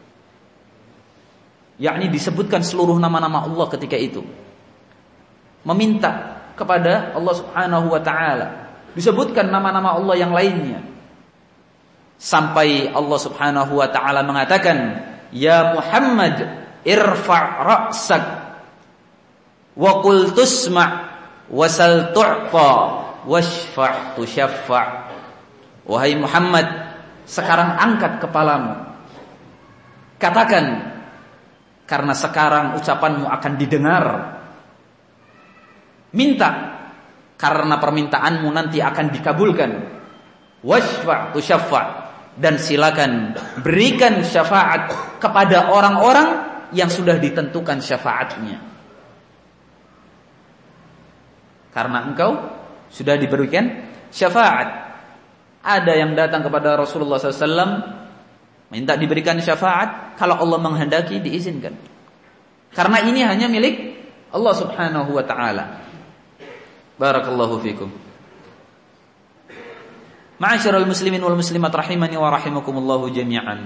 Yakni disebutkan seluruh nama-nama Allah ketika itu. Meminta kepada Allah Subhanahu wa ta'ala, disebutkan nama-nama Allah yang lainnya. Sampai Allah Subhanahu wa ta'ala mengatakan, ya Muhammad, irfa' ra'sak. Wa qul tusma' wasal tu'ta washfa' tusyaffa'. Wahai Muhammad, sekarang angkat kepalamu. Katakan, karena sekarang ucapanmu akan didengar. Minta, karena permintaanmu nanti akan dikabulkan. Washfa' tusyaffa', dan silakan berikan syafaat kepada orang-orang yang sudah ditentukan syafaatnya. Karena engkau sudah diberikan syafaat. Ada yang datang kepada Rasulullah SAW minta diberikan syafaat, kalau Allah menghendaki diizinkan. Karena ini hanya milik Allah Subhanahu wa ta'ala. Barakallahu fikum. Ma'asyiral muslimin wal muslimat rahimani wa rahimakumullahu jami'an.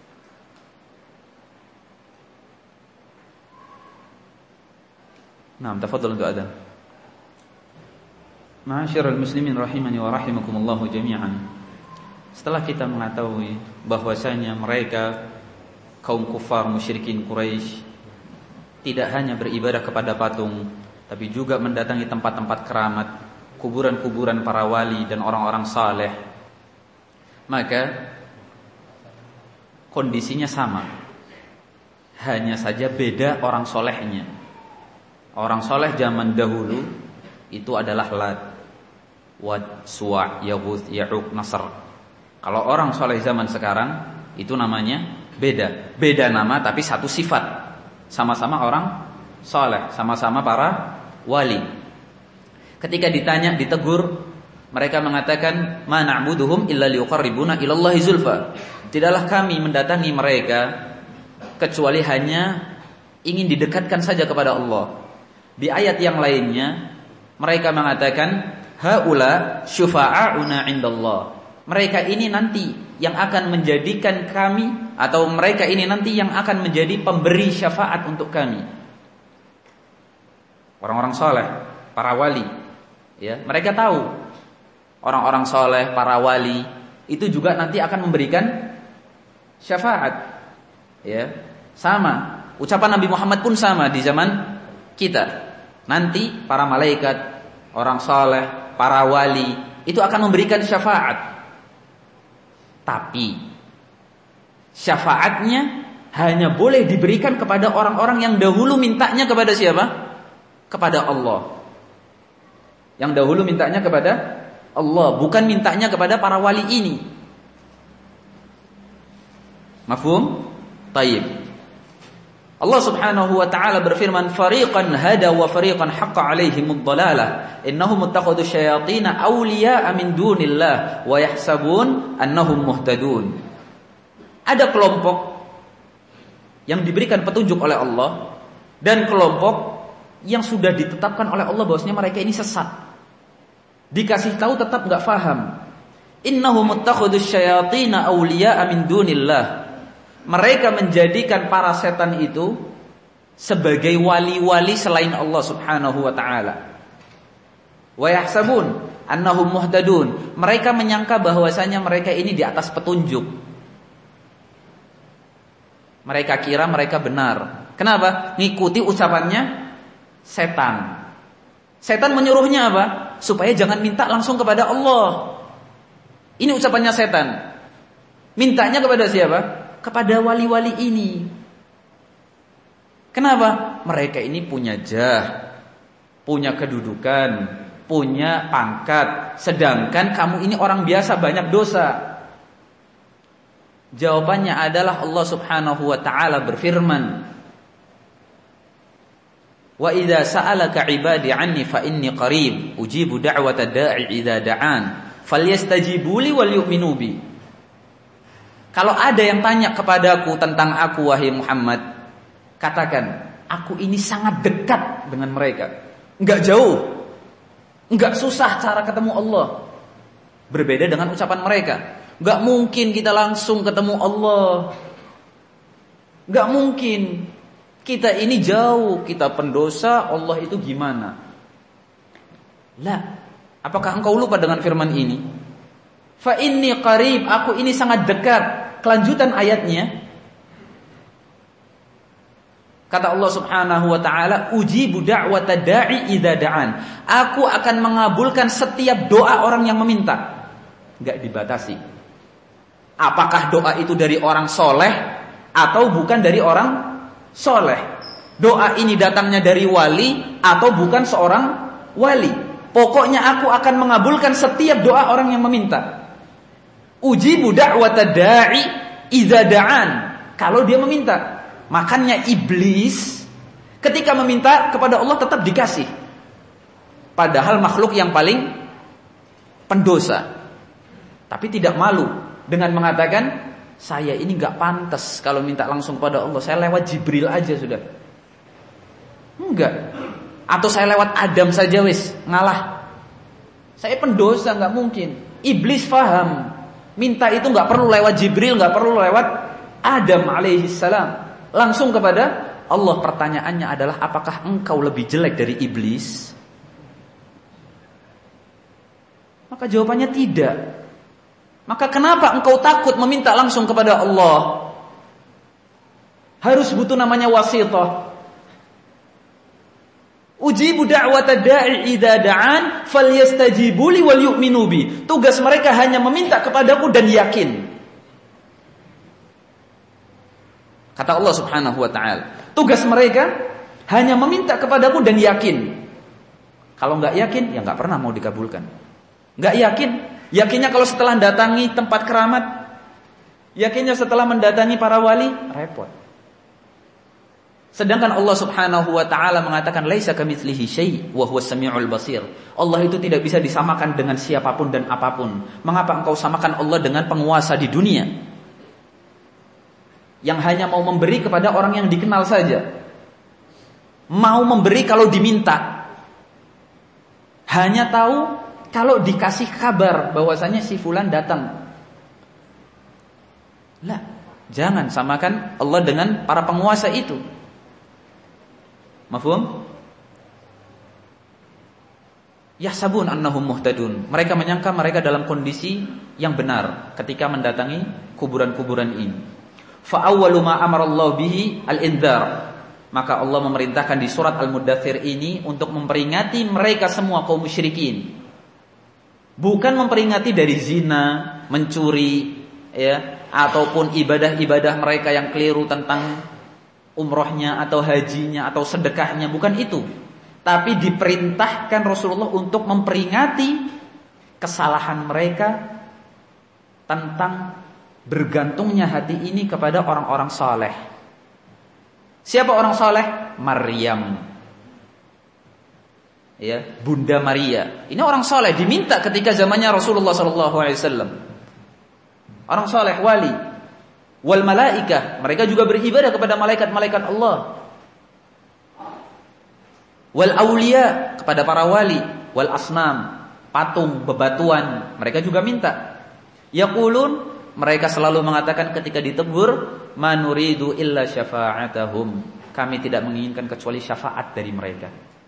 Naam, tafadhal untuk adzan. Ma'asyiral muslimin rahimani wa rahimakumullahu jami'an. Setelah kita mengetahui bahwasanya mereka kaum kufar musyrikin Quraisy tidak hanya beribadah kepada patung, tapi juga mendatangi tempat-tempat keramat, kuburan-kuburan para wali dan orang-orang saleh, maka kondisinya sama. Hanya saja beda orang solehnya. Orang soleh zaman dahulu itu adalah Lat, Wad, Suwa', Yaghuz, Ya'uq, Nasr. Kalau orang soleh zaman sekarang itu namanya beda. Beda nama tapi satu sifat. Sama-sama orang soleh, sama-sama para wali. Ketika ditanya, ditegur, mereka mengatakan, "Ma na'buduhum illa liqarribuna ila Allahi zulfa." Tidaklah kami mendatangi mereka kecuali hanya ingin didekatkan saja kepada Allah. Di ayat yang lainnya mereka mengatakan, "Haula syufa'auna 'indallah." Mereka ini nanti yang akan menjadikan kami, atau mereka ini nanti yang akan menjadi pemberi syafaat untuk kami. Orang-orang soleh, para wali, ya, mereka tahu orang-orang soleh, para wali itu juga nanti akan memberikan syafaat. Ya, sama. Ucapan Nabi Muhammad pun sama di zaman kita. Nanti para malaikat, orang soleh, para wali itu akan memberikan syafaat. Tapi syafaatnya hanya boleh diberikan kepada orang-orang yang dahulu mintanya kepada siapa? Kepada Allah. Yang dahulu mintanya kepada Allah, bukan mintanya kepada para wali ini. Mafhum? Tayyib. Allah Subhanahu wa ta'ala berfirman, "Fariqan hada wa fariqan haqqa 'alaihimud dhalalah innahum ittakhadhu syayatina awliya'a min dunillah wa yahsabun annahum muhtadun." Ada kelompok yang diberikan petunjuk oleh Allah dan kelompok yang sudah ditetapkan oleh Allah bahwasanya mereka ini sesat. Dikasih tahu tetap enggak paham. Innahum ittakhadhu syayatina awliya'a min dunillah. Mereka menjadikan para setan itu sebagai wali-wali selain Allah Subhanahu wa ta'ala. Wa yahsabun annahum muhtadun. Mereka menyangka bahwasanya mereka ini di atas petunjuk. Mereka kira mereka benar. Kenapa? Ngikuti ucapannya setan. Setan menyuruhnya apa? Supaya jangan minta langsung kepada Allah. Ini ucapannya setan. Mintanya kepada siapa? Kepada wali-wali ini. Kenapa? Mereka ini punya jah, punya kedudukan, punya pangkat, sedangkan kamu ini orang biasa banyak dosa. Jawabannya adalah Allah Subhanahu wa ta'ala berfirman, "Wa idza sa'alaka 'ibadi 'anni fa inni qarib ujibu da'wata da'i idza da'an falyastajibu li wal yu'minu bi." Kalau ada yang tanya kepadaku tentang aku, wahai Muhammad, katakan, aku ini sangat dekat dengan mereka. Enggak jauh, enggak susah cara ketemu Allah. Berbeda dengan ucapan mereka. Enggak mungkin kita langsung ketemu Allah. Enggak mungkin. Kita ini jauh, kita pendosa, Allah itu gimana? Lah, apakah engkau lupa dengan firman ini? Fa inni qarib, aku ini sangat dekat. Kelanjutan ayatnya, Kata Allah Subhanahu wa taala, "Ujibu da'wata da'i idza da'an." Aku akan mengabulkan setiap doa orang yang meminta. Enggak dibatasi. Apakah doa itu dari orang soleh atau bukan dari orang soleh? Doa ini datangnya dari wali atau bukan seorang wali? Pokoknya aku akan mengabulkan setiap doa orang yang meminta. Ujibu da'wata da'i idza da'an. Kalau dia meminta. Makanya iblis ketika meminta kepada Allah tetap dikasih. Padahal makhluk yang paling pendosa. Tapi tidak malu dengan mengatakan, saya ini gak pantas kalau minta langsung kepada Allah. Saya lewat Jibril aja sudah. Enggak. Atau saya lewat Adam saja wis, ngalah. Saya pendosa, gak mungkin. Iblis faham. Minta itu gak perlu lewat Jibril, gak perlu lewat Adam alaihissalam. Langsung kepada Allah. Pertanyaannya adalah, apakah engkau lebih jelek dari iblis? Maka jawabannya tidak. Maka kenapa engkau takut meminta langsung kepada Allah? Harus butuh namanya wasithah. Ujibu da'wata da'i idza da'an falyastajibu li wal yu'minu bi. Tugas mereka hanya meminta kepadaku dan yakin. Kata Allah Subhanahu wa ta'ala, tugas mereka hanya meminta kepadaku dan yakin. Kalau enggak yakin, ya enggak pernah mau dikabulkan. Enggak yakin. Yakinnya kalau setelah datangi tempat keramat, yakinnya setelah mendatangi para wali, repot. Sedangkan Allah Subhanahu wa ta'ala mengatakan, laisa kamitslihi syai' wa huwas samiul basir. Allah itu tidak bisa disamakan dengan siapapun dan apapun. Mengapa engkau samakan Allah dengan penguasa di dunia yang hanya mau memberi kepada orang yang dikenal saja? Mau memberi kalau diminta. Hanya tahu kalau dikasih kabar bahwasanya si fulan datang. Lah, jangan samakan Allah dengan para penguasa itu. Mafhum? Yahsabun annahum muhtadun. Mereka menyangka mereka dalam kondisi yang benar ketika mendatangi kuburan-kuburan ini. Fa awwalu ma amara Allah bihi al-indhar. Maka Allah memerintahkan di surat Al-Muddathir ini untuk memperingati mereka semua kaum musyrikin. Bukan memperingati dari zina, mencuri, ya, ataupun ibadah-ibadah mereka yang keliru tentang umrohnya atau hajinya atau sedekahnya, bukan itu. Tapi diperintahkan Rasulullah untuk memperingati kesalahan mereka tentang bergantungnya hati ini kepada orang-orang saleh. Siapa orang saleh? Maryam, ya, Bunda Maria. Ini orang saleh, diminta ketika zamannya Rasulullah SAW. Orang saleh, wali. Wal malaikah, mereka juga beribadah kepada malaikat-malaikat Allah. Wal aulia, kepada para wali. Wal asnam, patung, bebatuan, mereka juga minta. Yaqulun, mereka selalu mengatakan ketika ditegur, manuridu illa syafa'atahum. Kami tidak menginginkan kecuali syafaat dari mereka.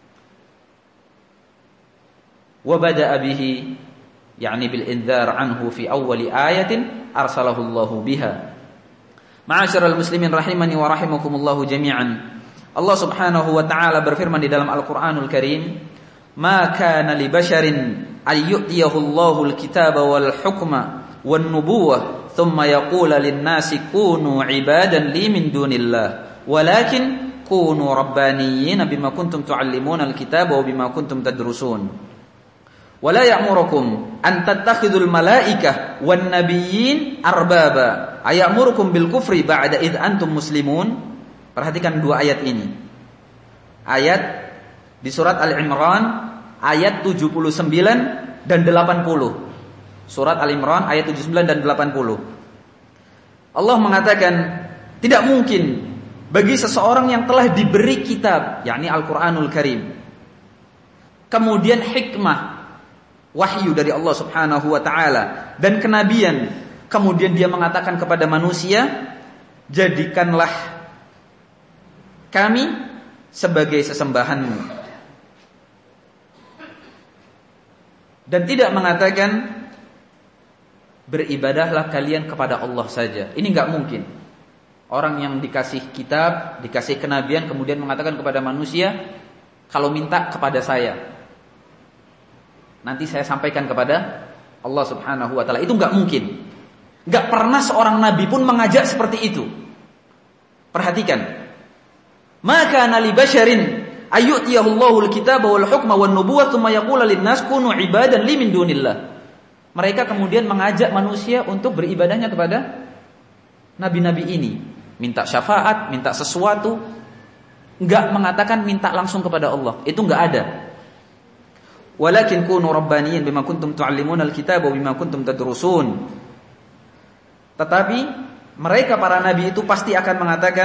Wa bada'a bihi, yakni bil indhar anhu fi awwali ayatin arsalahu Allahu biha. Ma'asyiral muslimin rahimani wa rahimakumullahu jami'an. Allah Subhanahu wa ta'ala berfirman di dalam Al-Qur'anul Karim, "Ma kana li basharin ay yu'tiyahu Allahu al-kitaba wal hukma wan nubuwah thumma yaqula lin-nasi kunu 'ibadan li min dunillah walakin kunu rabbaniyyin bima kuntum tu'allimuna al-kitaba wa bima kuntum tadrusun wa la ya'murukum an tattakhidul malaikah wan nabiyyin arbaba ayamurukum bil kufri ba'da id antum muslimun." Perhatikan dua ayat ini. Ayat di surat Al-Imran ayat 79 dan 80. Surat Al-Imran ayat 79 dan 80. Allah mengatakan, tidak mungkin bagi seseorang yang telah diberi kitab, yakni Al-Qur'anul Karim, kemudian hikmah, wahyu dari Allah Subhanahu wa ta'ala, dan kenabian, kemudian dia mengatakan kepada manusia, jadikanlah kami sebagai sesembahanmu, dan tidak mengatakan beribadahlah kalian kepada Allah saja. Ini enggak mungkin. Orang yang dikasih kitab, dikasih kenabian, kemudian mengatakan kepada manusia, kalau minta kepada saya, nanti saya sampaikan kepada Allah Subhanahu wa ta'ala. Itu gak mungkin. Gak pernah seorang nabi pun mengajak seperti itu. Perhatikan. Maka nali basyarin ayyutiyahullahu al-kitaba wal hukma wan nubuwwah tsumma yaqulu lin-nas kunu ibadan li min dunillah. Mereka kemudian mengajak manusia untuk beribadahnya kepada nabi-nabi ini. Minta syafaat, minta sesuatu, enggak mengatakan minta langsung kepada Allah. Itu enggak ada. Walakin kunu rabbaniyin bima kuntum tu'allimuna al-kitaba wa bima kuntum tadrusun. Tetapi mereka para nabi itu pasti akan mengatakan,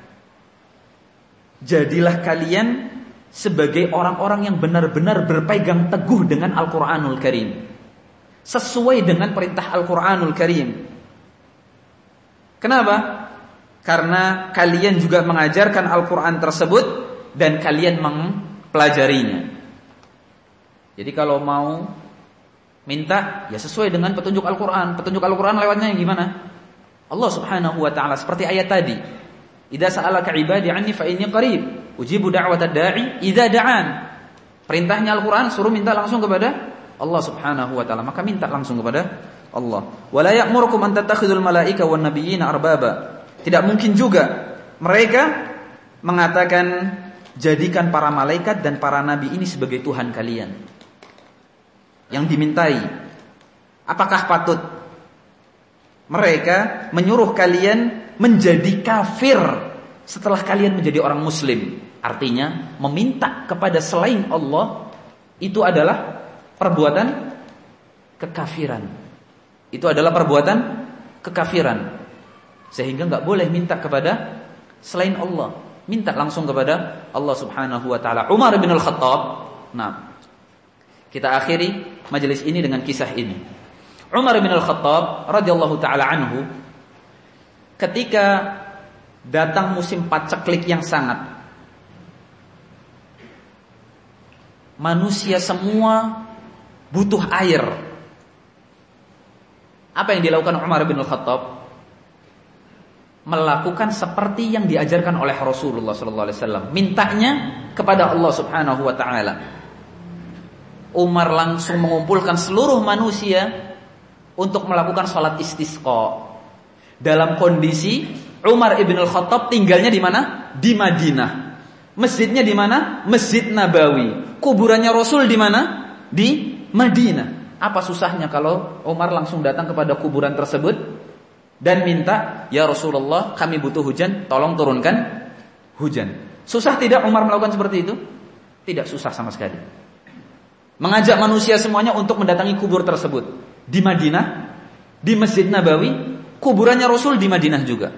jadilah kalian sebagai orang-orang yang benar-benar berpegang teguh dengan Al-Qur'anul Karim, sesuai dengan perintah Al-Qur'anul Karim. Kenapa? Karena kalian juga mengajarkan Al-Quran tersebut dan kalian mempelajarinya. Jadi kalau mau minta, ya sesuai dengan petunjuk Al-Quran. Petunjuk Al-Quran lewatnya gimana? Allah Subhanahu wa ta'ala, seperti ayat tadi, idza sa'alaka ibadi anni fa inni qarib ujibu da'watad da'i idza da'an. Perintahnya Al-Quran suruh minta langsung kepada Allah Subhanahu wa ta'ala, maka minta langsung kepada Allah. Wala ya'murukum an tattakhidul malaika wan nabiyyina arbaba. Tidak mungkin juga mereka mengatakan jadikan para malaikat dan para nabi ini sebagai Tuhan kalian. Yang dimintai, apakah patut mereka menyuruh kalian menjadi kafir setelah kalian menjadi orang muslim? Artinya meminta kepada selain Allah itu adalah perbuatan kekafiran. Itu adalah perbuatan kekafiran. Sehingga enggak boleh minta kepada selain Allah. Minta langsung kepada Allah Subhanahu wa ta'ala. Umar bin Al-Khattab. Nah, kita akhiri majelis ini dengan kisah ini. Umar bin Al-Khattab radhiyallahu ta'ala anhu, ketika datang musim paceklik yang sangat, manusia semua butuh air. Apa yang dilakukan Umar bin Al-Khattab? Melakukan seperti yang diajarkan oleh Rasulullah sallallahu alaihi wasallam. Mintanya kepada Allah Subhanahu wa taala. Umar langsung mengumpulkan seluruh manusia untuk melakukan salat istisqa. Dalam kondisi Umar ibn al-Khattab tinggalnya di mana? Di Madinah. Masjidnya di mana? Masjid Nabawi. Kuburannya Rasul di mana? Di Madinah. Apa susahnya kalau Umar langsung datang kepada kuburan tersebut dan minta, ya Rasulullah, kami butuh hujan, tolong turunkan hujan. Susah tidak Umar melakukan seperti itu? Tidak susah sama sekali. Mengajak manusia semuanya untuk mendatangi kubur tersebut. Di Madinah, di Masjid Nabawi, kuburannya Rasul di Madinah juga.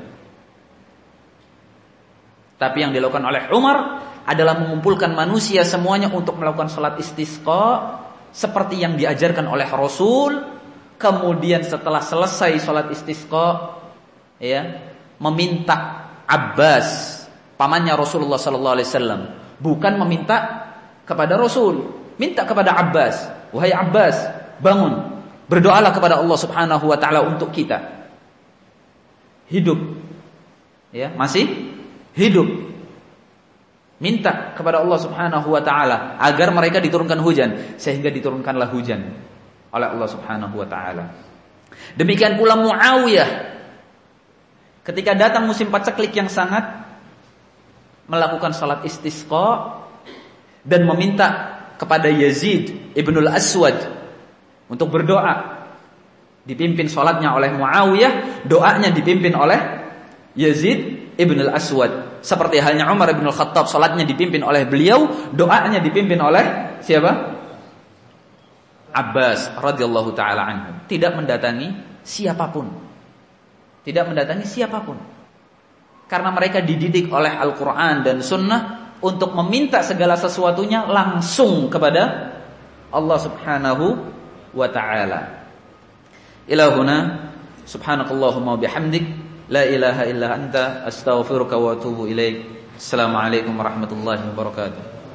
Tapi yang dilakukan oleh Umar adalah mengumpulkan manusia semuanya untuk melakukan salat istisqa seperti yang diajarkan oleh Rasul. Kemudian setelah selesai salat istisqa, ya, meminta Abbas, pamannya Rasulullah sallallahu alaihi wasallam, bukan meminta kepada Rasul, minta kepada Abbas, wahai Abbas, bangun, berdoalah kepada Allah Subhanahu wa taala untuk kita. Hidup. Ya, masih hidup. Minta kepada Allah Subhanahu wa taala agar mereka diturunkan hujan, sehingga diturunkanlah hujan oleh Allah Subhanahu wa taala. Demikian pula Muawiyah, ketika datang musim paceklik yang sangat, melakukan salat istisqa dan meminta kepada Yazid ibnul Aswad untuk berdoa. Dipimpin salatnya oleh Muawiyah, doanya dipimpin oleh Yazid ibnul Aswad. Seperti halnya Umar bin Al-Khattab, salatnya dipimpin oleh beliau, doanya dipimpin oleh siapa? Abbas radhiyallahu taala anhu. Tidak mendatangi siapapun. Tidak mendatangi siapapun. Karena mereka dididik oleh Al-Quran dan Sunnah untuk meminta segala sesuatunya langsung kepada Allah Subhanahu wa ta'ala. Ilahuna subhanakallahumma bihamdik la ilaha illa anta astaghfiruka wa atubu ilaik. Assalamualaikum warahmatullahi wabarakatuh.